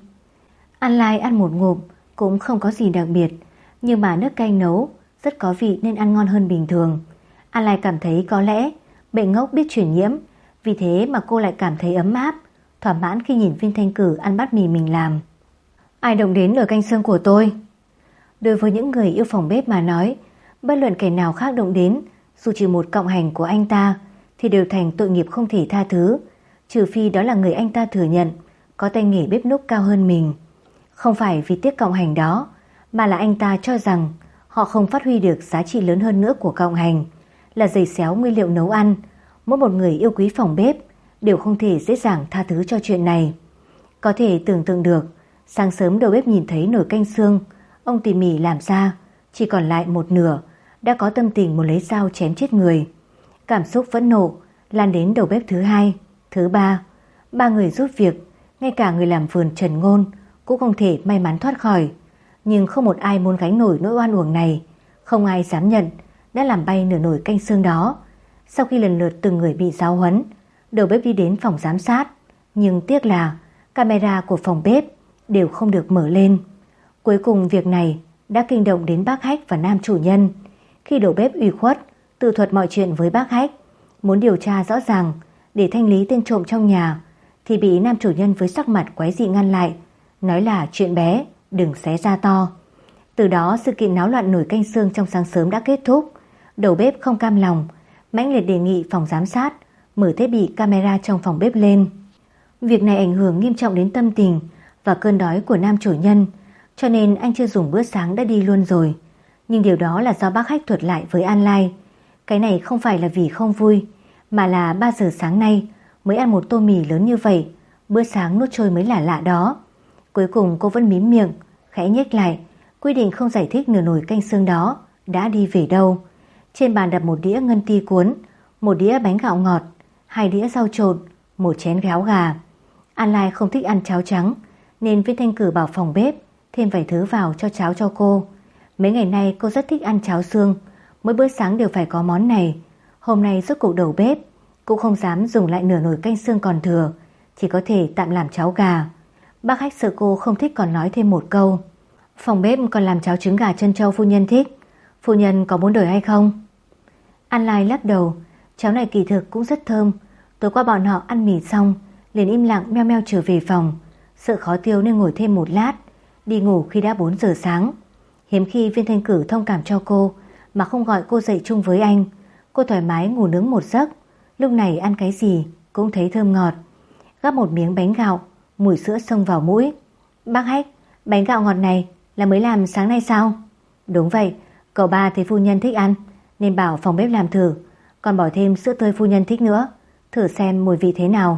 An Lai ăn một ngụm, cũng không có gì đặc biệt, nhưng mà nước canh nấu rất có vị nên ăn ngon hơn bình thường. An Lai cảm thấy có lẽ bệnh ngốc biết truyền nhiễm, vì thế mà cô lại cảm thấy ấm áp, thỏa mãn khi nhìn Viên Thanh Cử ăn bát mì mình làm. "Ai động đến nồi canh xương của tôi?" Đối với những người yêu phòng bếp mà nói, bất luận kẻ nào khác động đến, dù chỉ một cọng hành của anh ta, thì đều thành tội nghiệp không thể tha thứ, trừ phi đó là người anh ta thừa nhận có tay nghề bếp núc cao hơn mình. Không phải vì tiếc cọng hành đó, mà là anh ta cho rằng họ không phát huy được giá trị lớn hơn nữa của cọng hành, là giày xéo nguyên liệu nấu ăn. Mỗi một người yêu quý phòng bếp đều không thể dễ dàng tha thứ cho chuyện này. Có thể tưởng tượng được, sáng sớm đầu bếp nhìn thấy nồi canh xương ông tỉ mỉ làm ra chỉ còn lại một nửa, đã có tâm tình muốn lấy dao chém chết người. Cảm xúc phẫn nộ lan đến đầu bếp thứ 2, thứ 3. 3 người giúp việc, ngay cả người làm vườn Trần Ngôn cũng không thể may mắn thoát khỏi. Nhưng không một ai muốn gánh nổi nỗi oan uổng này, không ai dám nhận đã làm bay nửa nồi canh xương đó. Sau khi lần lượt từng người bị giáo huấn, đầu bếp đi đến phòng giám sát, nhưng tiếc là camera của phòng bếp đều không được mở lên. Cuối cùng việc này đã kinh động đến bác Hách và nam chủ nhân. Khi đầu bếp ủy khuất tự thuật mọi chuyện với bác Hách, muốn điều tra rõ ràng để thanh lý tên trộm trong nhà, thì bị nam chủ nhân với sắc mặt quái dị ngăn lại, nói là chuyện bé, đừng xé ra to. Từ đó sự kiện náo loạn nồi canh xương trong sáng sớm đã kết thúc. Đầu bếp không cam lòng, mãnh liệt đề nghị phòng giám sát mở thiết bị camera trong phòng bếp lên. Việc này ảnh hưởng nghiêm trọng đến tâm tình và cơn đói của nam chủ nhân, cho nên anh chưa dùng bữa sáng đã đi luôn rồi. Nhưng điều đó là do bác Hách thuật lại với An Lai. Cái này không phải là vì không vui, mà là 3 giờ sáng nay mới ăn một tô mì lớn như vậy, bữa sáng nuốt trôi mới là lạ đó. Cuối cùng cô vẫn mím miệng, khẽ nhếch lại, quy định không giải thích nửa nồi canh xương đó đã đi về đâu. Trên bàn đặt một đĩa ngân ti cuốn, một đĩa bánh gạo ngọt, 2 đĩa rau trộn, một chén gáo gà. An Lai không thích ăn cháo trắng, nên Viên Thanh Cử bảo phòng bếp thêm vài thứ vào cho cháo cho cô. Mấy ngày nay cô rất thích ăn cháo xương, mỗi bữa sáng đều phải có món này. Hôm nay rốt cuộc đầu bếp cũng không dám dùng lại nửa nồi canh xương còn thừa, chỉ có thể tạm làm cháo gà. Bác Hách sợ cô không thích còn nói thêm một câu: "Phòng bếp còn làm cháo trứng gà trân châu phu nhân thích, phu nhân có muốn đổi hay không?" An Lai lắc đầu, cháo này kỳ thực cũng rất thơm. Tối qua bọn họ ăn mì xong liền im lặng meo meo trở về phòng, sợ khó tiêu nên ngồi thêm một lát, đi ngủ khi đã 4 giờ sáng. Hiếm khi Viên Thanh Cử thông cảm cho cô mà không gọi cô dậy chung với anh. Cô thoải mái ngủ nướng một giấc, lúc này ăn cái gì cũng thấy thơm ngọt. Gắp một miếng bánh gạo, mùi sữa xông vào mũi. "Bác Hách, bánh gạo ngọt này là mới làm sáng nay sao?" Đúng vậy, cậu ba thấy phu nhân thích ăn nên bảo phòng bếp làm thử, còn bỏ thêm sữa tươi phu nhân thích nữa, thử xem mùi vị thế nào.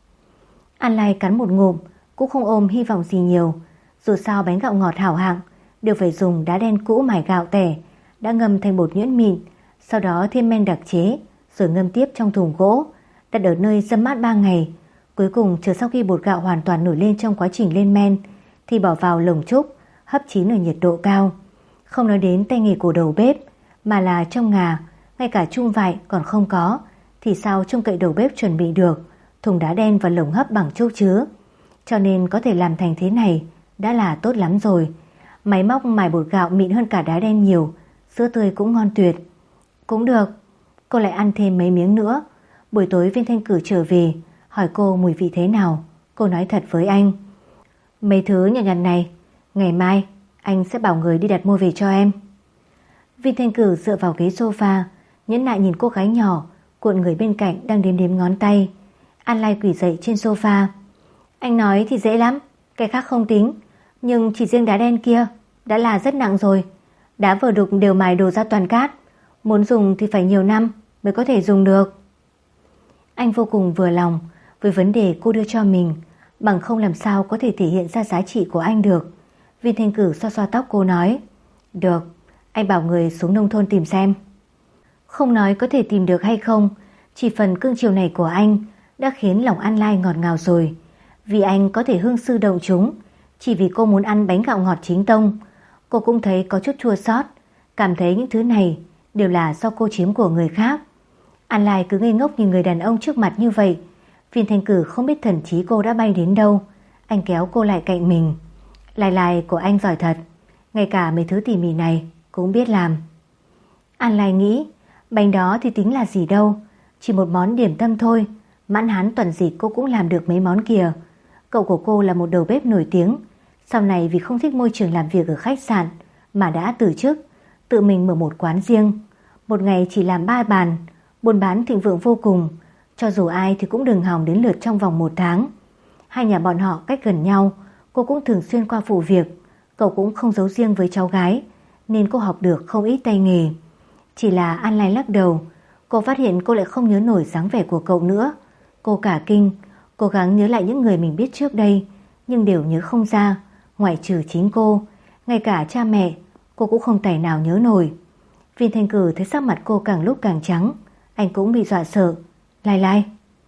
An Lai cắn một ngụm, cũng không ôm hy vọng gì nhiều. Dù sao bánh gạo ngọt hảo hạng đều phải dùng đá đen cũ mài gạo tẻ đã ngâm thành bột nhuyễn mịn, sau đó thêm men đặc chế, rồi ngâm tiếp trong thùng gỗ, đặt ở nơi râm mát 3 ngày. Cuối cùng chờ sau khi bột gạo hoàn toàn nổi lên trong quá trình lên men thì bỏ vào lồng trúc, hấp chín ở nhiệt độ cao. Không nói đến tay nghề của đầu bếp, mà là trong Ngà, ngay cả chum vại còn không có thì sao trông cậy đầu bếp chuẩn bị được thùng đá đen và lồng hấp bằng trúc chứ. Cho nên có thể làm thành thế này đã là tốt lắm rồi. Máy móc mài bột gạo mịn hơn cả đá đen nhiều, sữa tươi cũng ngon tuyệt. Cũng được, cô lại ăn thêm mấy miếng nữa. Buổi tối Viên Thanh Cử trở về hỏi cô mùi vị thế nào. Cô nói thật với anh: mấy thứ nhỏ nhặt này ngày mai anh sẽ bảo người đi đặt mua về cho em. Viên Thanh Cử dựa vào ghế sofa, nhẫn nại nhìn cô gái nhỏ cuộn người bên cạnh đang đếm đếm ngón tay. An Lai quỳ dậy trên sofa. Anh nói thì dễ lắm, cái khác không tính, nhưng chỉ riêng đá đen kia đã là rất nặng rồi. Đá vờ đục đều mài đồ ra toàn cát, muốn dùng thì phải nhiều năm mới có thể dùng được. Anh vô cùng vừa lòng với vấn đề cô đưa cho mình, bằng không làm sao có thể thể hiện ra giá trị của anh được. Viên Thanh Cử xoa xoa tóc cô nói: được, anh bảo người xuống nông thôn tìm xem. Không nói có thể tìm được hay không, chỉ phần cương chiều này của anh đã khiến lòng An Lai ngọt ngào rồi. Vì anh có thể hương sư động chúng, chỉ vì cô muốn ăn bánh gạo ngọt chính tông. Cô cũng thấy có chút chua xót, cảm thấy những thứ này đều là do cô chiếm của người khác. An Lai cứ ngây ngốc nhìn người đàn ông trước mặt như vậy. Viên Thanh Cử không biết thần trí cô đã bay đến đâu. Anh kéo cô lại cạnh mình. Lai Lai của anh giỏi thật, ngay cả mấy thứ tỉ mỉ này cũng biết làm. An Lai nghĩ, bánh đó thì tính là gì đâu, chỉ một món điểm tâm thôi, mãn hán toàn dịch cô cũng làm được mấy món kìa. Cậu của cô là một đầu bếp nổi tiếng, sau này vì không thích môi trường làm việc ở khách sạn mà đã từ chức, tự mình mở một quán riêng. Một ngày chỉ làm 3 bàn, buôn bán thịnh vượng vô cùng, cho dù ai thì cũng đừng hòng đến lượt trong vòng 1 tháng. Hai nhà bọn họ cách gần nhau, cô cũng thường xuyên qua phụ việc. Cậu cũng không giấu riêng với cháu gái, nên cô học được không ít tay nghề. Chỉ là An Lai lắc đầu, cô phát hiện cô lại không nhớ nổi dáng vẻ của cậu nữa. Cô cả kinh, cố gắng nhớ lại những người mình biết trước đây, nhưng đều nhớ không ra, ngoại trừ chính cô. Ngay cả cha mẹ cô cũng không tài nào nhớ nổi. Viên Thanh Cử thấy sắc mặt cô càng lúc càng trắng, anh cũng bị dọa sợ. Lai Lai.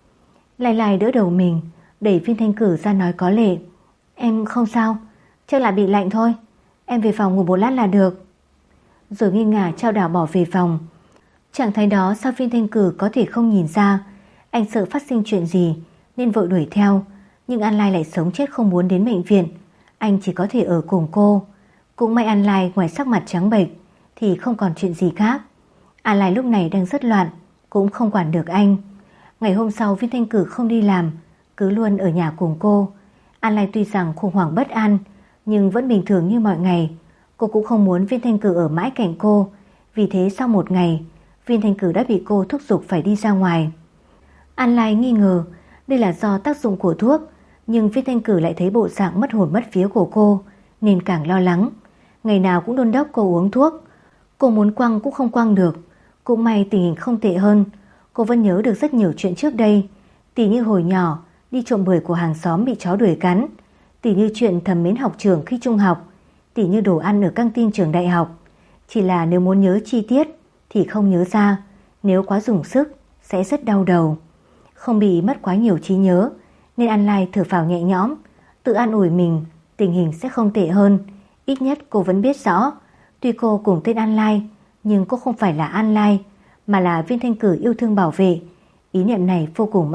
Lai Lai đỡ đầu mình, đẩy Viên Thanh Cử ra nói có lệ: em không sao, chắc là bị lạnh thôi, em về phòng ngủ một lát là được. Rồi nghi ngả trao đảo bỏ về phòng. Trạng thái đó sao Viên Thanh Cử có thể không nhìn ra. Anh sợ phát sinh chuyện gì nên vội đuổi theo, nhưng An Lai lại sống chết không muốn đến bệnh viện. Anh chỉ có thể ở cùng cô. Cũng may An Lai ngoài sắc mặt trắng bệch thì không còn chuyện gì khác. An Lai lúc này đang rất loạn, cũng không quản được anh. Ngày hôm sau Viên Thanh Cử không đi làm, cứ luôn ở nhà cùng cô. An Lai tuy rằng khủng hoảng bất an, nhưng vẫn bình thường như mọi ngày. Cô cũng không muốn Viên Thanh Cử ở mãi cạnh cô. Vì thế sau một ngày, Viên Thanh Cử đã bị cô thúc giục phải đi ra ngoài. An Lai nghi ngờ đây là do tác dụng của thuốc, nhưng Viên Thanh Cử lại thấy bộ dạng mất hồn mất vía của cô nên càng lo lắng. Ngày nào cũng đôn đốc cô uống thuốc. Cô muốn quăng cũng không quăng được. Cũng may tình hình không tệ hơn. Cô vẫn nhớ được rất nhiều chuyện trước đây, tỉ như hồi nhỏ đi trộm bưởi của hàng xóm bị chó đuổi cắn, tỉ như chuyện thầm mến học trưởng khi trung học, tỉ như đồ ăn ở căng tin trường đại học. Chỉ là nếu muốn nhớ chi tiết thì không nhớ ra, nếu quá dùng sức sẽ rất đau đầu. Không bị mất quá nhiều trí nhớ nên An Lai thở phào nhẹ nhõm, tự an ủi mình tình hình sẽ không tệ hơn. Ít nhất cô vẫn biết rõ, tuy cô cùng tên An Lai nhưng cô không phải là An Lai, mà là Viên Thanh Cử yêu thương bảo vệ. Ý niệm này vô cùng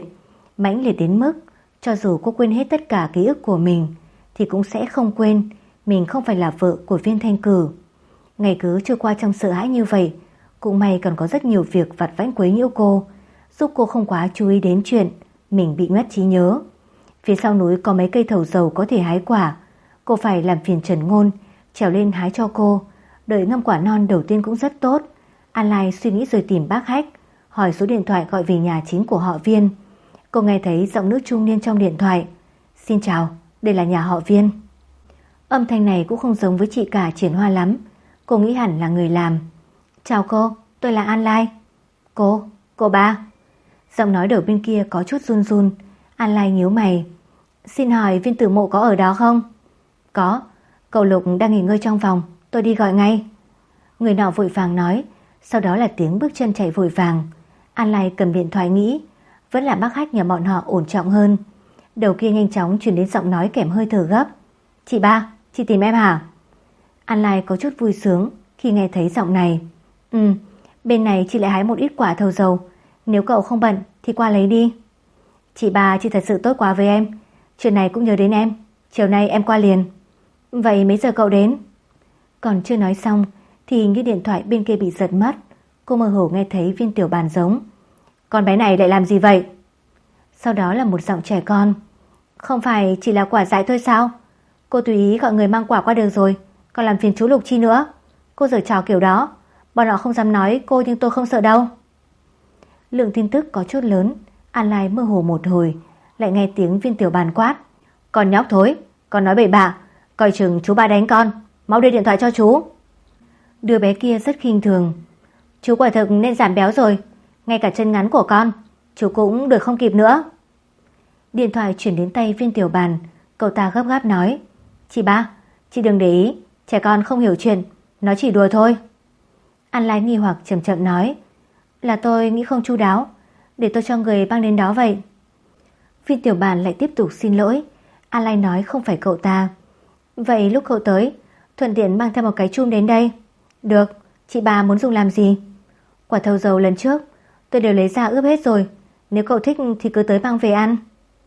mãnh liệt đến mức cho dù cô quên hết tất cả ký ức của mình thì cũng sẽ không quên mình không phải là vợ của Viên Thanh Cử. Ngày cứ trôi qua trong sợ hãi như vậy. Cũng may còn có rất nhiều việc vặt vãnh quấy nhiễu cô, giúp cô không quá chú ý đến chuyện mình bị mất trí nhớ. Phía sau núi có mấy cây thầu dầu có thể hái quả, cô phải làm phiền Trần Ngôn trèo lên hái cho cô. Đợi ngâm quả non đầu tiên cũng rất tốt. An Lai suy nghĩ rồi tìm bác Hách, hỏi số điện thoại gọi về nhà chính của họ Viên. Cô nghe thấy giọng nữ trung niên trong điện thoại: xin chào, đây là nhà họ Viên. Âm thanh này cũng không giống với chị cả Triển Hoa lắm. Cô nghĩ hẳn là người làm. Chào cô, tôi là An Lai. Cô ba. Giọng nói đầu bên kia có chút run run. An Lai nhíu mày. Xin hỏi Viên Tử Mộ có ở đó không? Có, cậu Lục đang nghỉ ngơi trong phòng, tôi đi gọi ngay. Người nọ vội vàng nói. Sau đó là tiếng bước chân chạy vội vàng. An Lai cầm điện thoại nghĩ vẫn là bác khách nhà bọn họ ổn trọng hơn. Đầu kia nhanh chóng truyền đến giọng nói kèm hơi thở gấp. Chị ba, chị tìm em hả? An Lai có chút vui sướng khi nghe thấy giọng này. Bên này chị lại hái một ít quả thầu dầu, nếu cậu không bận thì qua lấy đi. Chị ba, chị thật sự tốt quá với em, chuyện này cũng nhớ đến em, chiều nay em qua liền. Vậy mấy giờ cậu đến? Còn chưa nói xong thì hình như điện thoại bên kia bị giật mất. Cô mơ hồ nghe thấy Viên Tiểu Bàn giống. Con bé này lại làm gì vậy? Sau đó là một giọng trẻ con. Không phải chỉ là quả dại thôi sao? Cô tùy ý gọi người mang quả qua đường rồi, còn làm phiền chú Lục chi nữa. Cô giở trò kiểu đó, bọn họ không dám nói cô nhưng tôi không sợ đâu. Lượng tin tức có chút lớn. An Lai mơ hồ một hồi, lại nghe tiếng Viên Tiểu Bàn quát. Con nhóc thối, con nói bậy bạ, coi chừng chú ba đánh con, mau đưa điện thoại cho chú. Đứa bé kia rất khinh thường. Chú quả thực nên giảm béo rồi, ngay cả chân ngắn của con chú cũng đuổi không kịp nữa. Điện thoại chuyển đến tay Viên Tiểu Bàn. Cậu ta gấp gáp nói. Chị ba, chị đừng để ý, trẻ con không hiểu chuyện, nó chỉ đùa thôi. An Lai nghi hoặc chậm chậm nói. Là tôi nghĩ không chu đáo, để tôi cho người mang đến đó vậy. Viên Tiểu Bàn lại tiếp tục xin lỗi. An Lai nói không phải cậu ta. Vậy lúc cậu tới, thuận tiện mang theo một cái chum đến đây. Được, chị ba muốn dùng làm gì? Quả thầu dầu lần trước tôi đều lấy ra ướp hết rồi, nếu cậu thích thì cứ tới mang về ăn.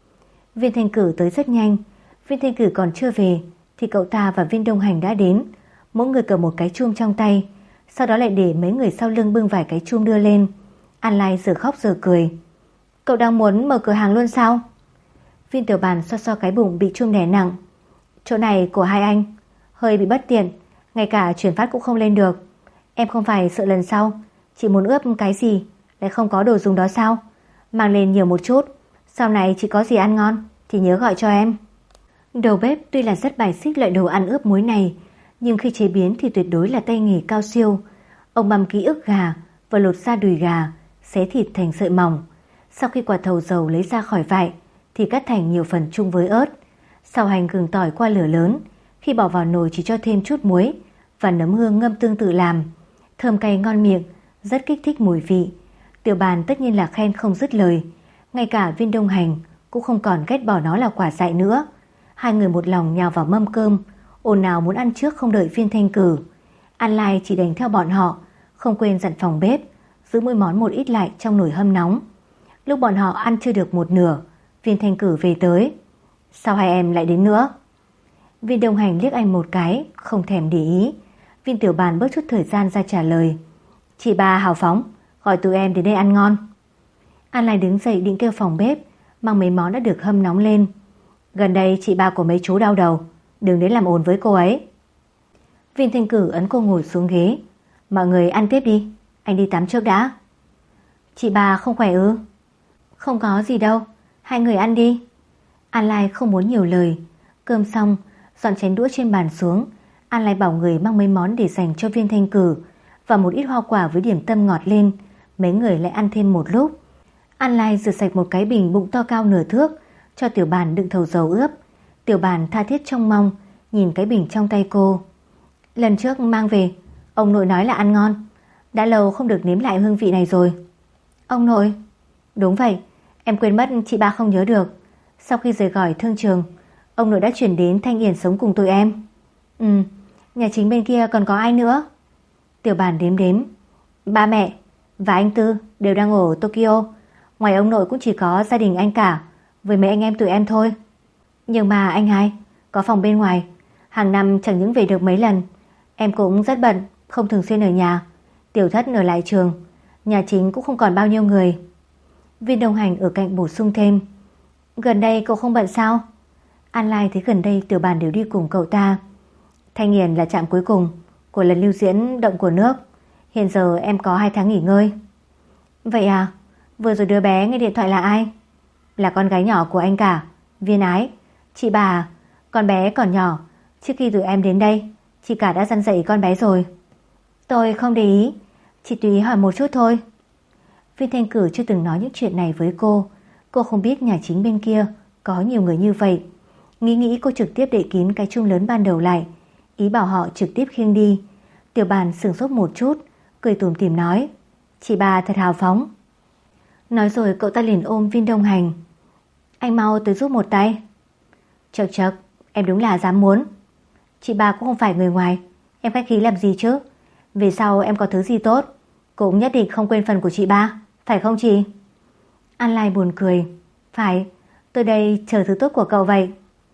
Viên Thanh Cử tới rất nhanh. Viên Thanh Cử còn chưa về thì cậu ta và Viên Đông Hành đã đến. Mỗi người cầm một cái chum trong tay, sau đó lại để mấy người sau lưng bưng vài cái chum đưa lên. An Lai giờ khóc giờ cười. Cậu đang muốn mở cửa hàng luôn sao? Viên Tiểu Bàn xoa xoa cái bụng bị chum đè nặng. Chỗ này của hai anh hơi bị bất tiện, ngay cả chuyển phát cũng không lên được. Em không phải sợ lần sau chị muốn ướp cái gì lại không có đồ dùng đó sao? Mang lên nhiều một chút, sau này chị có gì ăn ngon thì nhớ gọi cho em. Đầu bếp tuy là rất bài xích loại đồ ăn ướp muối này, nhưng khi chế biến thì tuyệt đối là tay nghề cao siêu. Ông băm kỹ ức gà và lột ra đùi gà, xé thịt thành sợi mỏng. Sau khi quả thầu dầu lấy ra khỏi vại thì cắt thành nhiều phần chung với ớt. Sau hành gừng tỏi qua lửa lớn, khi bỏ vào nồi chỉ cho thêm chút muối và nấm hương ngâm tương tự làm. Thơm cay ngon miệng, rất kích thích mùi vị. Tiểu Bàn tất nhiên là khen không dứt lời. Ngay cả Viên Đông Hành cũng không còn ghét bỏ nó là quả dại nữa. Hai người một lòng nhào vào mâm cơm, ồn ào muốn ăn trước không đợi Viên Thanh Cử. An Lai chỉ đành theo bọn họ, không quên dặn phòng bếp giữ mỗi món một ít lại trong nồi hâm nóng. Lúc bọn họ ăn chưa được một nửa, Viên Thanh Cử về tới. Sao hai em lại đến nữa? Viên Đông Hành liếc anh một cái, không thèm để ý. Viên Tiểu Bàn bớt chút thời gian ra trả lời. Chị ba hào phóng, gọi tụi em đến đây ăn ngon. An Lai đứng dậy định kêu phòng bếp mang mấy món đã được hâm nóng lên. Gần đây chị ba của mấy chú đau đầu, đừng đến làm ồn với cô ấy. Viên Thanh Cử ấn cô ngồi xuống ghế. Mọi người ăn tiếp đi, anh đi tắm trước đã. Chị ba không khỏe ư? Không có gì đâu, hai người ăn đi. An Lai không muốn nhiều lời. Cơm xong, dọn chén đũa trên bàn xuống. An Lai bảo người mang mấy món để dành cho Viên Thanh Cử và một ít hoa quả với điểm tâm ngọt lên. Mấy người lại ăn thêm một lúc. An Lai rửa sạch một cái bình bụng to cao nửa thước cho Tiểu Bàn đựng thầu dầu ướp. Tiểu Bàn tha thiết trông mong nhìn cái bình trong tay cô. Lần trước mang về, ông nội nói là ăn ngon, đã lâu không được nếm lại hương vị này rồi. Ông nội? Đúng vậy, em quên mất chị ba không nhớ được. Sau khi rời khỏi thương trường, ông nội đã chuyển đến Thanh Yển sống cùng tụi em. Nhà chính bên kia còn có ai nữa? Tiểu Bàn đếm đếm. Ba mẹ và anh Tư đều đang ở Tokyo. Ngoài ông nội cũng chỉ có gia đình anh cả với mấy anh em tụi em thôi. Nhưng mà anh hai có phòng bên ngoài, hàng năm chẳng những về được mấy lần. Em cũng rất bận, không thường xuyên ở nhà. Tiểu Thất ở lại trường, nhà chính cũng không còn bao nhiêu người. Viên Đông Hành ở cạnh bổ sung thêm. Gần đây cậu không bận sao? An Lai thấy gần đây Tiểu Bàn đều đi cùng cậu ta. Thanh Yển là trạm cuối cùng của lần lưu diễn Động của Nước. Hiện giờ em có 2 tháng nghỉ ngơi. Vậy à? Vừa rồi đứa bé nghe điện thoại là ai? Là con gái nhỏ của anh cả, Viên Ái. Chị bà à? Con bé còn nhỏ, trước khi tụi em đến đây chị cả đã dặn dạy con bé rồi. Tôi không để ý, chỉ tùy ý hỏi một chút thôi. Viên Thanh Cử chưa từng nói những chuyện này với cô. Cô không biết nhà chính bên kia có nhiều người như vậy. Nghĩ cô trực tiếp đậy kín cái chung lớn ban đầu lại, ý bảo họ trực tiếp khiêng đi. Tiểu Bàn sửng sốt một chút, cười tủm tỉm nói: Chị ba thật hào phóng. Nói rồi cậu ta liền ôm Viên Đông Hành. Anh mau tới giúp một tay. Chậc chậc, em đúng là dám muốn. Chị ba cũng không phải người ngoài, em khách khí làm gì chứ. Về sau em có thứ gì tốt, cũng nhất định không quên phần của chị ba, phải không chị? An Lai buồn cười. Phải, tôi đây chờ thứ tốt của cậu vậy.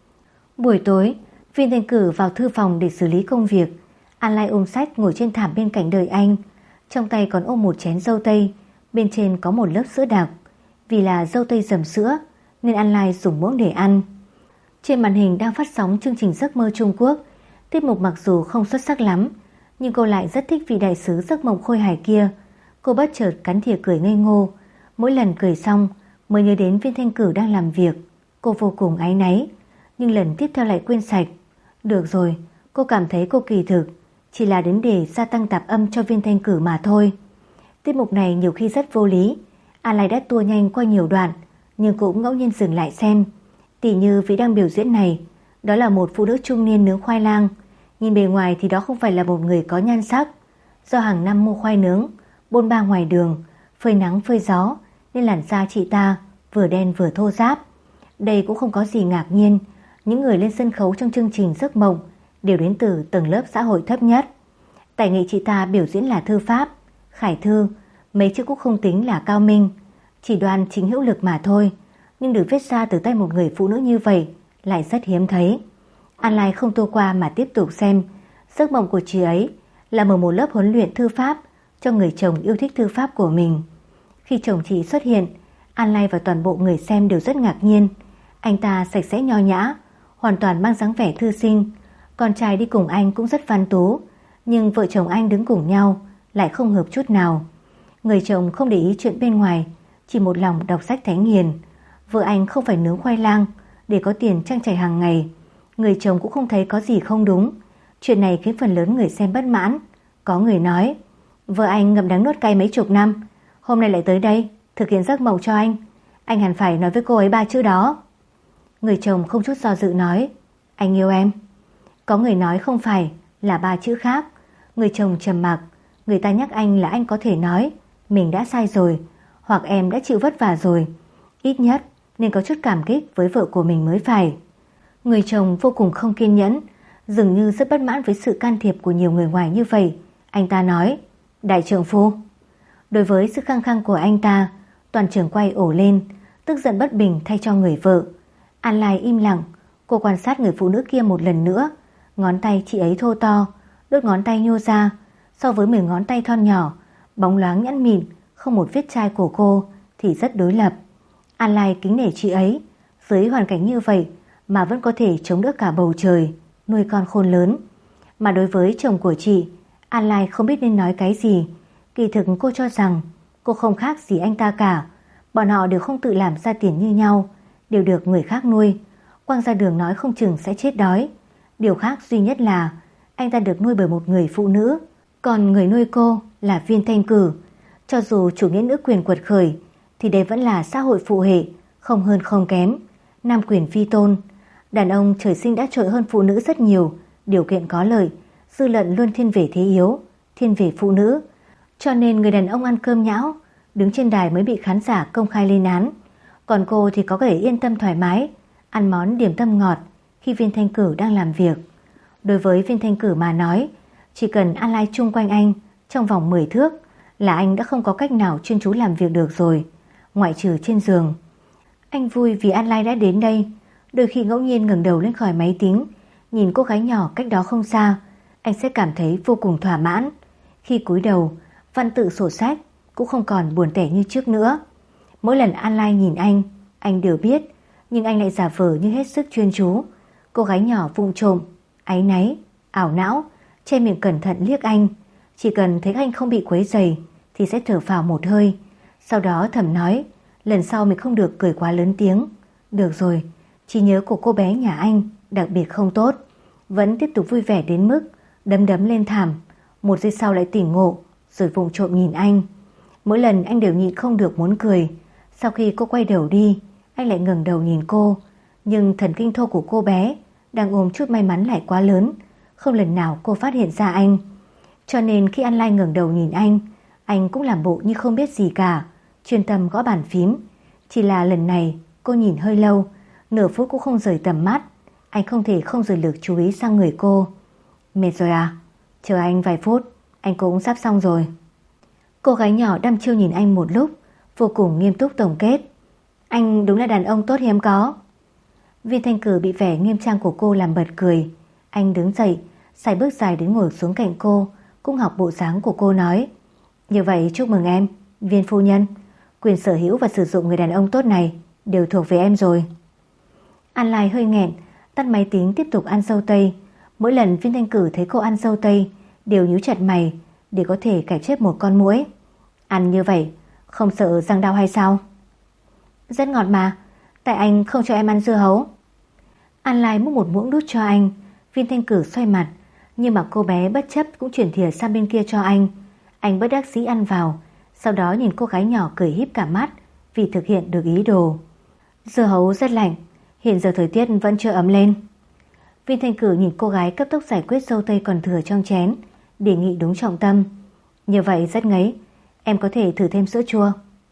Buổi tối, Viên Thanh Cử vào thư phòng để xử lý công việc. An Lai ôm sách ngồi trên thảm bên cạnh đợi anh, trong tay còn ôm một chén dâu tây, bên trên có một lớp sữa đặc. Vì là dâu tây dầm sữa nên An Lai dùng muỗng để ăn. Trên màn hình đang phát sóng chương trình Giấc mơ Trung Quốc. Tiết mục mặc dù không xuất sắc lắm, nhưng cô lại rất thích vị đại sứ giấc mộng khôi hài kia. Cô bất chợt cắn thìa cười ngây ngô. Mỗi lần cười xong mới nhớ đến Viên Thanh Cử đang làm việc. Cô vô cùng áy náy, nhưng lần tiếp theo lại quên sạch. Được rồi, cô cảm thấy cô kỳ thực chỉ là đến để gia tăng tạp âm cho Viên Thanh Cử mà thôi. Tiết mục này nhiều khi rất vô lý. An Lai đã tua nhanh qua nhiều đoạn, nhưng cũng ngẫu nhiên dừng lại xem. Tỉ như vị đang biểu diễn này, đó là một phụ nữ trung niên nướng khoai lang. Nhìn bề ngoài thì đó không phải là một người có nhan sắc. Do hàng năm mua khoai nướng, bôn ba ngoài đường, phơi nắng phơi gió, nên làn da chị ta vừa đen vừa thô ráp. Đây cũng không có gì ngạc nhiên. Những người lên sân khấu trong chương trình Giấc mộng đều đến từ tầng lớp xã hội thấp nhất. Tài nghệ chị ta biểu diễn là thư pháp, khải thư, mấy chữ cũng không tính là cao minh, chỉ đoan chính hữu lực mà thôi. Nhưng được viết ra từ tay một người phụ nữ như vậy lại rất hiếm thấy. An Lai không tua qua mà tiếp tục xem. Giấc mộng của chị ấy là mở một lớp huấn luyện thư pháp cho người chồng yêu thích thư pháp của mình. Khi chồng chị xuất hiện, An Lai và toàn bộ người xem đều rất ngạc nhiên. Anh ta sạch sẽ nho nhã, hoàn toàn mang dáng vẻ thư sinh. Con trai đi cùng anh cũng rất văn tú, nhưng vợ chồng anh đứng cùng nhau lại không hợp chút nào. Người chồng không để ý chuyện bên ngoài, chỉ một lòng đọc sách thánh hiền. Vợ anh không phải nướng khoai lang để có tiền trang trải hàng ngày. Người chồng cũng không thấy có gì không đúng. Chuyện này khiến phần lớn người xem bất mãn. Có người nói, vợ anh ngậm đắng nuốt cay mấy chục năm, hôm nay lại tới đây thực hiện giấc mộng cho anh hẳn phải nói với cô ấy 3 chữ đó. Người chồng không chút do dự nói, anh yêu em. Có người nói không phải, là 3 chữ khác. Người chồng trầm mặc. Người ta nhắc anh là anh có thể nói mình đã sai rồi, hoặc em đã chịu vất vả rồi, ít nhất nên có chút cảm kích với vợ của mình mới phải. Người chồng vô cùng không kiên nhẫn, dường như rất bất mãn với sự can thiệp của nhiều người ngoài như vậy. Anh ta nói, đại trượng phu. Đối với sự khăng khăng của anh ta, toàn trường quay ổ lên, tức giận bất bình thay cho người vợ. An Lai im lặng. Cô quan sát người phụ nữ kia một lần nữa. Ngón tay chị ấy thô to, đốt ngón tay nhô ra, so với 10 ngón tay thon nhỏ, bóng loáng nhẵn mịn, không một vết chai của cô thì rất đối lập. An Lai kính nể chị ấy, dưới hoàn cảnh như vậy mà vẫn có thể chống đỡ cả bầu trời, nuôi con khôn lớn. Mà đối với chồng của chị, An Lai không biết nên nói cái gì. Kỳ thực cô cho rằng cô không khác gì anh ta cả. Bọn họ đều không tự làm ra tiền như nhau, đều được người khác nuôi. Quang ra đường nói không chừng sẽ chết đói. Điều khác duy nhất là anh ta được nuôi bởi một người phụ nữ, còn người nuôi cô là Viên Thanh Cử. Cho dù chủ nghĩa nữ quyền quật khởi thì đây vẫn là xã hội phụ hệ, không hơn không kém, nam quyền vi tôn. Đàn ông trời sinh đã trội hơn phụ nữ rất nhiều, điều kiện có lợi, dư luận luôn thiên về thế yếu, thiên về phụ nữ. Cho nên người đàn ông ăn cơm nhão, đứng trên đài mới bị khán giả công khai lên án. Còn cô thì có thể yên tâm thoải mái, ăn món điểm tâm ngọt khi Viên Thanh Cử đang làm việc. Đối với Viên Thanh Cử mà nói, chỉ cần An Lai chung quanh anh trong vòng 10 thước là anh đã không có cách nào chuyên chú làm việc được rồi, ngoại trừ trên giường. Anh vui vì An Lai đã đến đây. Đôi khi ngẫu nhiên ngẩng đầu lên khỏi máy tính, nhìn cô gái nhỏ cách đó không xa, anh sẽ cảm thấy vô cùng thỏa mãn. Khi cúi đầu, văn tự sổ sách cũng không còn buồn tẻ như trước nữa. Mỗi lần An Lai nhìn anh đều biết, nhưng anh lại giả vờ như hết sức chuyên chú. Cô gái nhỏ vụng trộm, áy náy, ảo não, che miệng cẩn thận liếc anh. Chỉ cần thấy anh không bị quấy rầy thì sẽ thở phào một hơi. Sau đó thầm nói, lần sau mình không được cười quá lớn tiếng. Được rồi, trí nhớ của cô bé nhà anh đặc biệt không tốt. Vẫn tiếp tục vui vẻ đến mức đấm đấm lên thảm. một giây sau lại tỉnh ngộ, rồi vụng trộm nhìn anh. Mỗi lần anh đều nhịn không được muốn cười. Sau khi cô quay đầu đi, anh lại ngẩng đầu nhìn cô. Nhưng thần kinh thô của cô bé đang ôm chút may mắn lại quá lớn, không lần nào cô phát hiện ra anh. Cho nên khi An Lai ngẩng đầu nhìn anh cũng làm bộ như không biết gì cả, chuyên tâm gõ bàn phím. Chỉ là lần này cô nhìn hơi lâu, nửa phút cũng không rời tầm mắt. Anh không thể không rời lực chú ý sang người cô. Mệt rồi à? Chờ anh vài phút, anh cũng sắp xong rồi. Cô gái nhỏ đăm chiêu nhìn anh một lúc, vô cùng nghiêm túc tổng kết. Anh đúng là đàn ông tốt hiếm có. Viên Thanh Cử bị vẻ nghiêm trang của cô làm bật cười. Anh đứng dậy, sải bước dài đến ngồi xuống cạnh cô, cũng học bộ dáng của cô nói. Như vậy chúc mừng em, Viên phu nhân. Quyền sở hữu và sử dụng người đàn ông tốt này đều thuộc về em rồi. An Lai hơi nghẹn, tắt máy tính tiếp tục ăn dâu tây. Mỗi lần Viên Thanh Cử thấy cô ăn dâu tây đều nhíu chặt mày để có thể cải chết một con muỗi. Ăn như vậy không sợ răng đau hay sao? Rất ngọt mà, tại anh không cho em ăn dưa hấu. An Lai múc một muỗng đút cho anh. Viên Thanh Cử xoay mặt, nhưng mà cô bé bất chấp cũng chuyển thìa sang bên kia cho anh. Anh bất đắc dĩ ăn vào, sau đó nhìn cô gái nhỏ cười híp cả mắt vì thực hiện được ý đồ. Dưa hấu rất lạnh, hiện giờ thời tiết vẫn chưa ấm lên. Viên Thanh Cử nhìn cô gái cấp tốc giải quyết dâu tây còn thừa trong chén, đề nghị đúng trọng tâm. Như vậy rất ngấy, em có thể thử thêm sữa chua.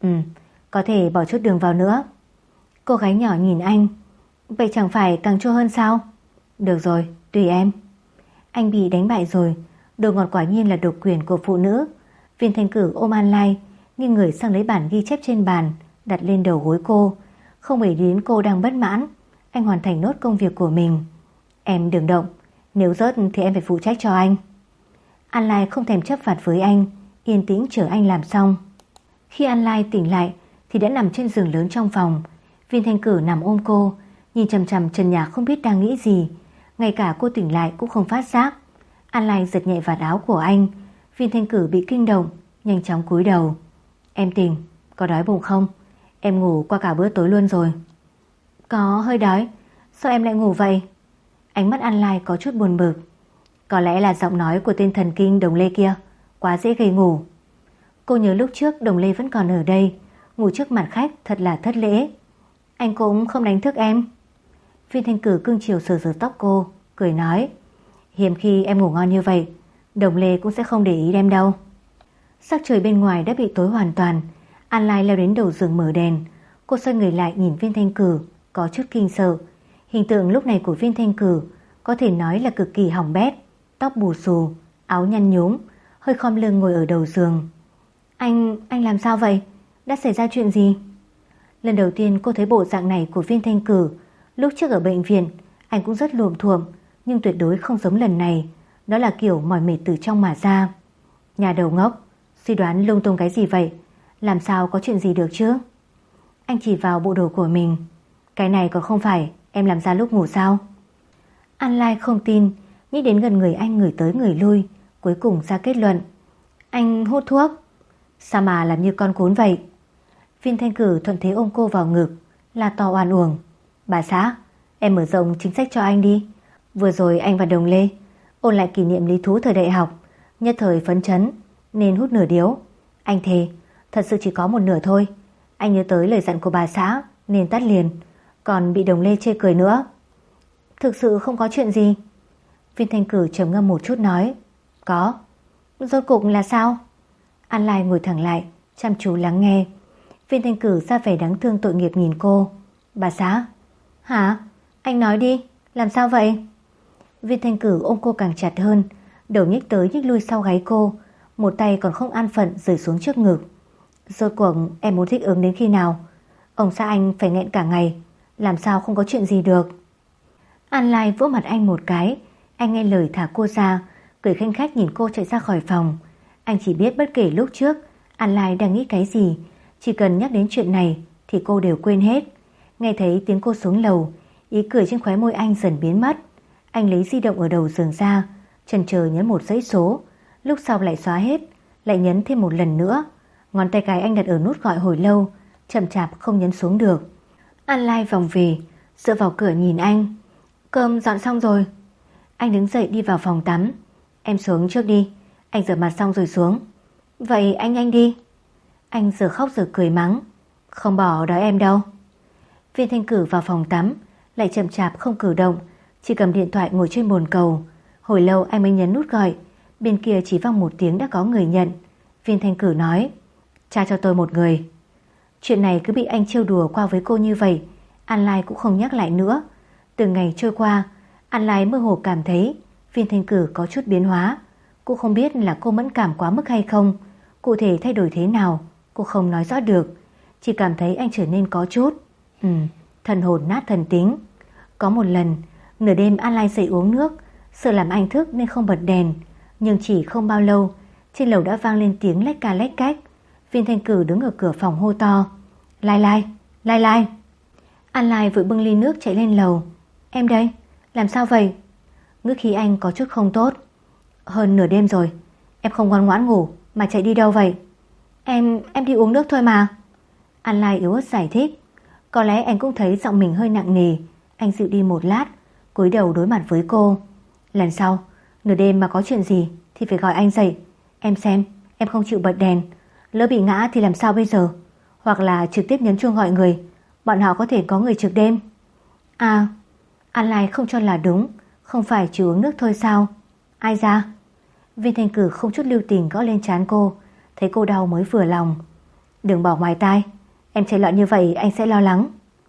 Có thể bỏ chút đường vào nữa. Cô gái nhỏ nhìn anh. Vậy chẳng phải càng chua hơn sao? Được rồi, tùy em. Anh bị đánh bại rồi. Đồ ngọt quả nhiên là độc quyền của phụ nữ. Viên Thanh Cử ôm An Lai, nghiêng người sang lấy bản ghi chép trên bàn, đặt lên đầu gối cô. Không để đến cô đang bất mãn, anh hoàn thành nốt công việc của mình. Em đừng động, nếu rớt thì em phải phụ trách cho anh. An Lai không thèm chấp vặt với anh, yên tĩnh chờ anh làm xong. Khi An Lai tỉnh lại thì đã nằm trên giường lớn trong phòng. Viên Thanh Cử nằm ôm cô, nhìn chằm chằm trần nhà không biết đang nghĩ gì. Ngay cả cô tỉnh lại cũng không phát giác. An Lai giật nhẹ vạt áo của anh. Viên Thanh Cử bị kinh động, nhanh chóng cúi đầu. Em tỉnh, có đói bụng không? Em ngủ qua cả bữa tối luôn rồi. Có hơi đói. Sao em lại ngủ vậy? Ánh mắt An Lai có chút buồn bực. Có lẽ là giọng nói của tên thần kinh Đồng Lê kia quá dễ gây ngủ. Cô nhớ lúc trước Đồng Lê vẫn còn ở đây, ngủ trước mặt khách thật là thất lễ. Anh cũng không đánh thức em. Viên Thanh Cử cưng chiều sờ sờ tóc cô, cười nói. Hiếm khi em ngủ ngon như vậy, Đồng Lê cũng sẽ không để ý em đâu. Sắc trời bên ngoài đã bị tối hoàn toàn. An Lai leo đến đầu giường mở đèn. Cô xoay người lại nhìn Viên Thanh Cử, có chút kinh sợ. Hình tượng lúc này của Viên Thanh Cử có thể nói là cực kỳ hỏng bét. Tóc bù xù, áo nhăn nhúm, hơi khom lưng ngồi ở đầu giường. Anh làm sao vậy? Đã xảy ra chuyện gì? Lần đầu tiên cô thấy bộ dạng này của Viên Thanh Cử. Lúc trước ở bệnh viện anh cũng rất luồm thuộm, nhưng tuyệt đối không giống lần này. Đó là kiểu mỏi mệt từ trong mà ra. Nhà đầu ngốc, suy đoán lung tung cái gì vậy? Làm sao có chuyện gì được chứ? Anh chỉ vào bộ đồ của mình. Cái này còn không phải em làm ra lúc ngủ sao? An Lai không tin, nghĩ đến gần người anh người tới người lui, cuối cùng ra kết luận. Anh hút thuốc. Sao mà làm như con cún vậy? Viên Thanh Cử thuận thế ôm cô vào ngực, là to oan uổng. Bà xã, em mở rộng chính sách cho anh đi. Vừa rồi anh và Đồng Lê ôn lại kỷ niệm lý thú thời đại học, nhất thời phấn chấn nên hút nửa điếu. Anh thề, thật sự chỉ có một nửa thôi. Anh nhớ tới lời dặn của bà xã nên tắt liền, còn bị Đồng Lê chê cười nữa. Thực sự không có chuyện gì. Viên Thanh Cử trầm ngâm một chút nói. Có. Rốt cuộc là sao? An Lai ngồi thẳng lại, chăm chú lắng nghe. Viên Thanh Cử ra vẻ đáng thương tội nghiệp nhìn cô. Bà xã. Hả? Anh nói đi, làm sao vậy? Viên Thanh Cử ôm cô càng chặt hơn, đầu nhích tới nhích lui sau gáy cô, một tay còn không an phận rời xuống trước ngực. Rốt cuộc em muốn thích ứng đến khi nào? Ông xã anh phải nghẹn cả ngày, làm sao không có chuyện gì được? An Lai vỗ mặt anh một cái. Anh nghe lời thả cô ra, cười khanh khách nhìn cô chạy ra khỏi phòng. Anh chỉ biết bất kể lúc trước An Lai đang nghĩ cái gì, chỉ cần nhắc đến chuyện này thì cô đều quên hết. Nghe thấy tiếng cô xuống lầu, ý cười trên khóe môi anh dần biến mất. Anh lấy di động ở đầu giường ra, chần chờ nhấn một dãy số, lúc sau lại xóa hết, lại nhấn thêm một lần nữa. Ngón tay cái anh đặt ở nút gọi hồi lâu, chậm chạp không nhấn xuống được. An Lai vòng về, dựa vào cửa nhìn anh. Cơm dọn xong rồi. Anh đứng dậy đi vào phòng tắm. Em xuống trước đi, Anh rửa mặt xong rồi xuống. Vậy anh nhanh đi. Anh giờ khóc giờ cười mắng. Không bỏ đói em đâu. Viên Thanh Cử vào phòng tắm, lại chậm chạp không cử động, chỉ cầm điện thoại ngồi trên bồn cầu. Hồi lâu anh mới nhấn nút gọi. Bên kia chỉ vang một tiếng đã có người nhận. Viên Thanh Cử nói: Tra cho tôi một người. Chuyện này cứ bị anh trêu đùa qua với cô như vậy, An Lai cũng không nhắc lại nữa. Từng ngày trôi qua, An Lai mơ hồ cảm thấy Viên Thanh Cử có chút biến hóa. Cô không biết là cô mẫn cảm quá mức hay không, cụ thể thay đổi thế nào cô không nói rõ được, chỉ cảm thấy anh trở nên có chút thần hồn nát thần tính. Có một lần nửa đêm An Lai dậy uống nước, sợ làm anh thức nên không bật đèn, nhưng chỉ không bao lâu trên lầu đã vang lên tiếng lách ca lách cách. Viên Thanh Cử đứng ở cửa phòng hô to: Lai Lai, Lai Lai. An Lai vội bưng ly nước chạy lên lầu. Em đây, làm sao vậy? Ngữ khí anh có chút không tốt. Hơn nửa đêm rồi, em không ngoan ngoãn ngủ mà chạy đi đâu vậy? Em đi uống nước thôi mà. An Lai yếu ớt giải thích. Có lẽ anh cũng thấy giọng mình hơi nặng nề. Anh dịu đi một lát, cúi đầu đối mặt với cô. Lần sau nửa đêm mà có chuyện gì thì phải gọi anh dậy. Em xem, em không chịu bật đèn, lỡ bị ngã thì làm sao bây giờ? Hoặc là trực tiếp nhấn chuông gọi người, bọn họ có thể có người trực đêm. À, An Lai không cho là đúng. Không phải chỉ uống nước thôi sao? Ai ra? Viên Thanh Cử không chút lưu tình gõ lên trán cô. Thấy cô đau mới vừa lòng. Đừng bỏ ngoài tai, em chạy loạn như vậy anh sẽ lo lắng.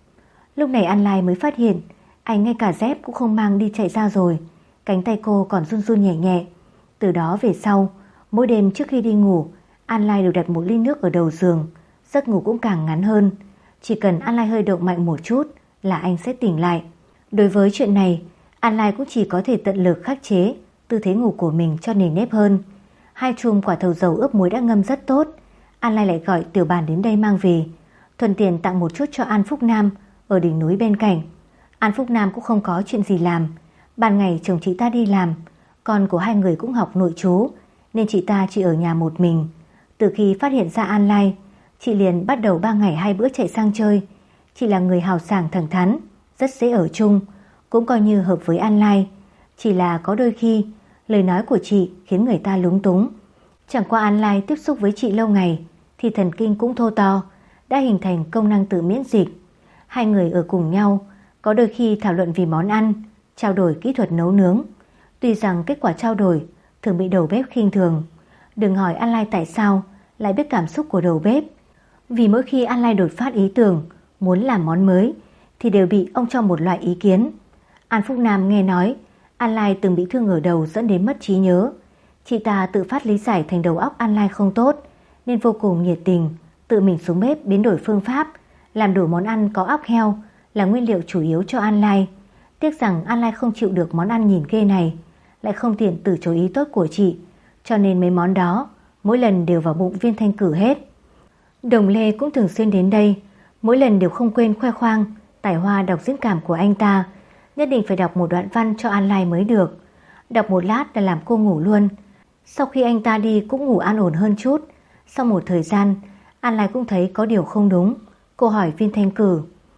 Lúc này An Lai mới phát hiện anh ngay cả dép cũng không mang đi chạy ra rồi. Cánh tay cô còn run run nhẹ nhẹ. Từ đó về sau, mỗi đêm trước khi đi ngủ, An Lai đều đặt một ly nước ở đầu giường. Giấc ngủ cũng càng ngắn hơn. Chỉ cần An Lai hơi động mạnh một chút là anh sẽ tỉnh lại. Đối với chuyện này, An Lai cũng chỉ có thể tận lực khắc chế tư thế ngủ của mình cho nền nếp hơn. 2 chùm quả thầu dầu ướp muối đã ngâm rất tốt. An Lai lại gọi Tiểu Bàn đến đây mang về, thuận tiện tặng một chút cho An Phúc Nam ở đỉnh núi bên cạnh. An Phúc Nam cũng không có chuyện gì làm. Ban ngày chồng chị ta đi làm, con của hai người cũng học nội trú, nên chị ta chỉ ở nhà một mình. Từ khi phát hiện ra An Lai, chị liền bắt đầu 3 ngày 2 bữa chạy sang chơi. Chị là người hào sảng thẳng thắn, rất dễ ở chung, cũng coi như hợp với An Lai. Chỉ là có đôi khi lời nói của chị khiến người ta lúng túng. Chẳng qua An Lai tiếp xúc với chị lâu ngày thì thần kinh cũng thô to, đã hình thành công năng tự miễn dịch. Hai người ở cùng nhau, có đôi khi thảo luận vì món ăn, trao đổi kỹ thuật nấu nướng. Tuy rằng kết quả trao đổi thường bị đầu bếp khinh thường. Đừng hỏi An Lai tại sao lại biết cảm xúc của đầu bếp. Vì mỗi khi An Lai đột phát ý tưởng muốn làm món mới thì đều bị ông cho một loại ý kiến. An Phúc Nam nghe nói An Lai từng bị thương ở đầu dẫn đến mất trí nhớ. Chị ta tự phát lý giải thành đầu óc An Lai không tốt, nên vô cùng nhiệt tình, tự mình xuống bếp biến đổi phương pháp, làm đủ món ăn có óc heo là nguyên liệu chủ yếu cho An Lai. Tiếc rằng An Lai không chịu được món ăn nhìn ghê này, lại không tiện từ chối ý tốt của chị, cho nên mấy món đó mỗi lần đều vào bụng Viên Thanh Cử hết. Đồng Lê cũng thường xuyên đến đây, mỗi lần đều không quên khoe khoang tài hoa đọc diễn cảm của anh ta. Nhất định phải đọc một đoạn văn cho An Lai mới được. Đọc một lát là làm cô ngủ luôn. Sau khi anh ta đi cũng ngủ an ổn hơn chút. Sau một thời gian, An Lai cũng thấy có điều không đúng. Cô hỏi Viên Thanh Cử: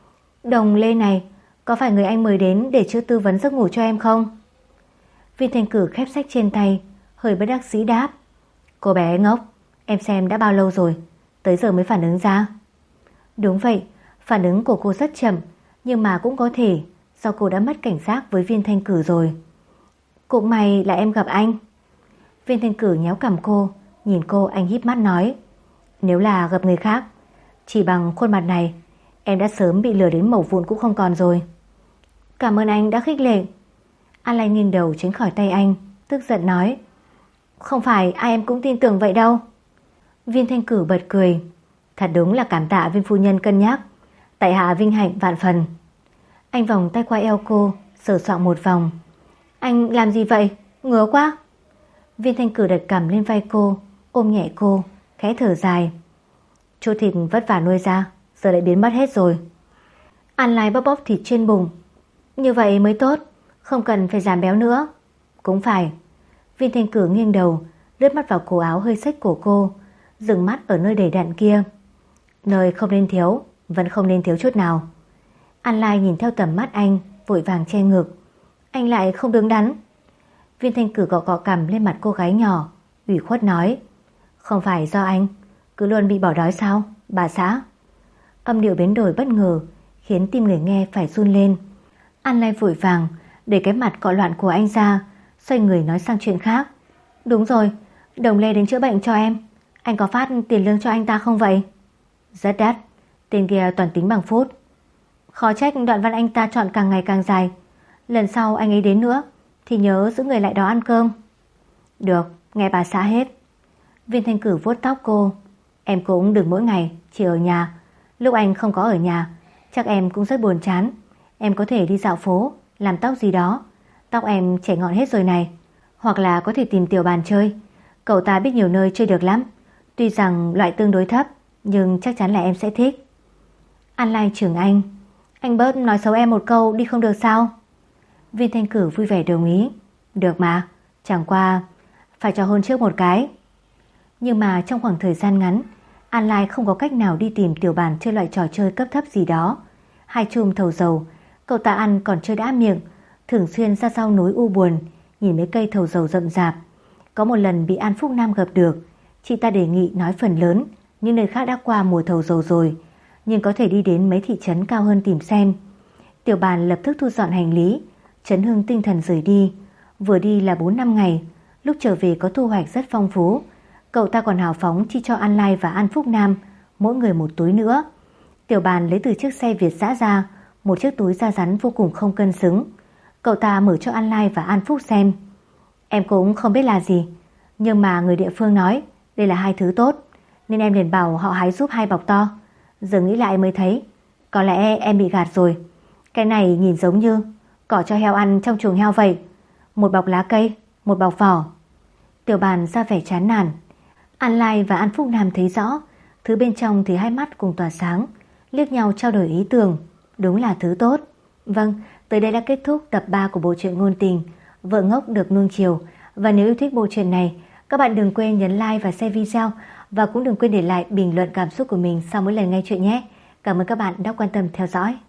Đồng Lê này, có phải người anh mời đến để chưa tư vấn giấc ngủ cho em không? Viên Thanh Cử khép sách trên tay, hơi bất đắc dĩ đáp: Cô bé ngốc, em xem đã bao lâu rồi, tới giờ mới phản ứng ra. Đúng vậy, phản ứng của cô rất chậm, nhưng mà cũng có thể do cô đã mất cảnh giác với Viên Thanh Cử rồi. Cũng may là em gặp anh. Viên Thanh Cử nhéo cằm cô, nhìn cô anh híp mắt nói: Nếu là gặp người khác, chỉ bằng khuôn mặt này, em đã sớm bị lừa đến mẩu vụn cũng không còn rồi. Cảm ơn anh đã khích lệ. An Lai nghiêng đầu tránh khỏi tay anh, tức giận nói: Không phải ai em cũng tin tưởng vậy đâu. Viên Thanh Cử bật cười: Thật đúng là cảm tạ Viên phu nhân cân nhắc, tại hạ vinh hạnh vạn phần. Anh vòng tay qua eo cô, sờ soạng một vòng. Anh làm gì vậy? Ngứa quá. Viên Thanh Cử đặt cằm lên vai cô, ôm nhẹ cô, khẽ thở dài. Chỗ thịt vất vả nuôi ra, giờ lại biến mất hết rồi. An Lai bóp bóp thịt trên bụng. Như vậy mới tốt, không cần phải giảm béo nữa. Cũng phải. Viên Thanh Cử nghiêng đầu, lướt mắt vào cổ áo hơi xếch của cô, dừng mắt ở nơi đầy đặn kia. Nơi không nên thiếu, vẫn không nên thiếu chút nào. An Lai nhìn theo tầm mắt anh, vội vàng che ngực. Anh lại không đứng đắn. Viên Thanh Cử gọ gọ cằm lên mặt cô gái nhỏ, ủy khuất nói: Không phải do anh cứ luôn bị bỏ đói sao, bà xã? Âm điệu biến đổi bất ngờ khiến tim người nghe phải run lên. An Lai vội vàng để cái mặt cọ loạn của anh ra, xoay người nói sang chuyện khác. Đúng rồi, Đồng Lê đến chữa bệnh cho em. Anh có phát tiền lương cho anh ta không vậy? Rất đắt, tên kia toàn tính bằng phút. Khó trách đoạn văn anh ta chọn càng ngày càng dài. Lần sau anh ấy đến nữa thì nhớ giữ người lại đó ăn cơm. Được, nghe bà xã hết. Viên Thanh Cử vuốt tóc cô. Em cũng đừng mỗi ngày chỉ ở nhà. Lúc anh không có ở nhà chắc em cũng rất buồn chán. Em có thể đi dạo phố, làm tóc gì đó. Tóc em chảy ngọn hết rồi này. Hoặc là có thể tìm Tiểu Bàn chơi. Cậu ta biết nhiều nơi chơi được lắm. Tuy rằng loại tương đối thấp, nhưng chắc chắn là em sẽ thích. An Lai chừng anh bớt nói xấu em một câu đi không được sao? Viên Thanh Cử vui vẻ đồng ý. Được mà, chẳng qua phải cho hôn trước một cái. Nhưng mà trong khoảng thời gian ngắn, An Lai không có cách nào đi tìm Tiểu Bàn chơi loại trò chơi cấp thấp gì đó. 2 chùm thầu dầu, cậu ta ăn còn chưa đã miệng, thường xuyên ra sau núi u buồn, nhìn mấy cây thầu dầu rậm rạp. Có một lần bị An Phúc Nam gặp được, chị ta đề nghị nói phần lớn những nơi khác đã qua mùa thầu dầu rồi, nhưng có thể đi đến mấy thị trấn cao hơn tìm xem. Tiểu Bàn lập tức thu dọn hành lý, chấn hưng tinh thần rời đi. Vừa đi là 4-5 ngày, lúc trở về có thu hoạch rất phong phú. Cậu ta còn hào phóng chi cho An Lai và An Phúc Nam mỗi người một túi nữa. Tiểu Bàn lấy từ chiếc xe Việt dã ra một chiếc túi da rắn vô cùng không cân xứng. Cậu ta mở cho An Lai và An Phúc xem. Em cũng không biết là gì, nhưng mà người địa phương nói đây là 2 thứ tốt, nên em liền bảo họ hái giúp 2 bọc to. Giờ nghĩ lại mới thấy có lẽ em bị gạt rồi. Cái này nhìn giống như cỏ cho heo ăn trong chuồng heo vậy. Một bọc lá cây, một bọc vỏ. Tiểu Bàn ra vẻ chán nản. An Lai và An Phúc Nam thấy rõ thứ bên trong thì hai mắt cùng tỏa sáng, liếc nhau trao đổi ý tưởng. Đúng là thứ tốt. Vâng, tới đây đã kết thúc tập 3 của bộ truyện ngôn tình Vợ Ngốc Được Nuông Chiều. Và nếu yêu thích bộ truyện này, các bạn đừng quên nhấn like và share video, và cũng đừng quên để lại bình luận cảm xúc của mình sau mỗi lần nghe chuyện nhé. Cảm ơn các bạn đã quan tâm theo dõi.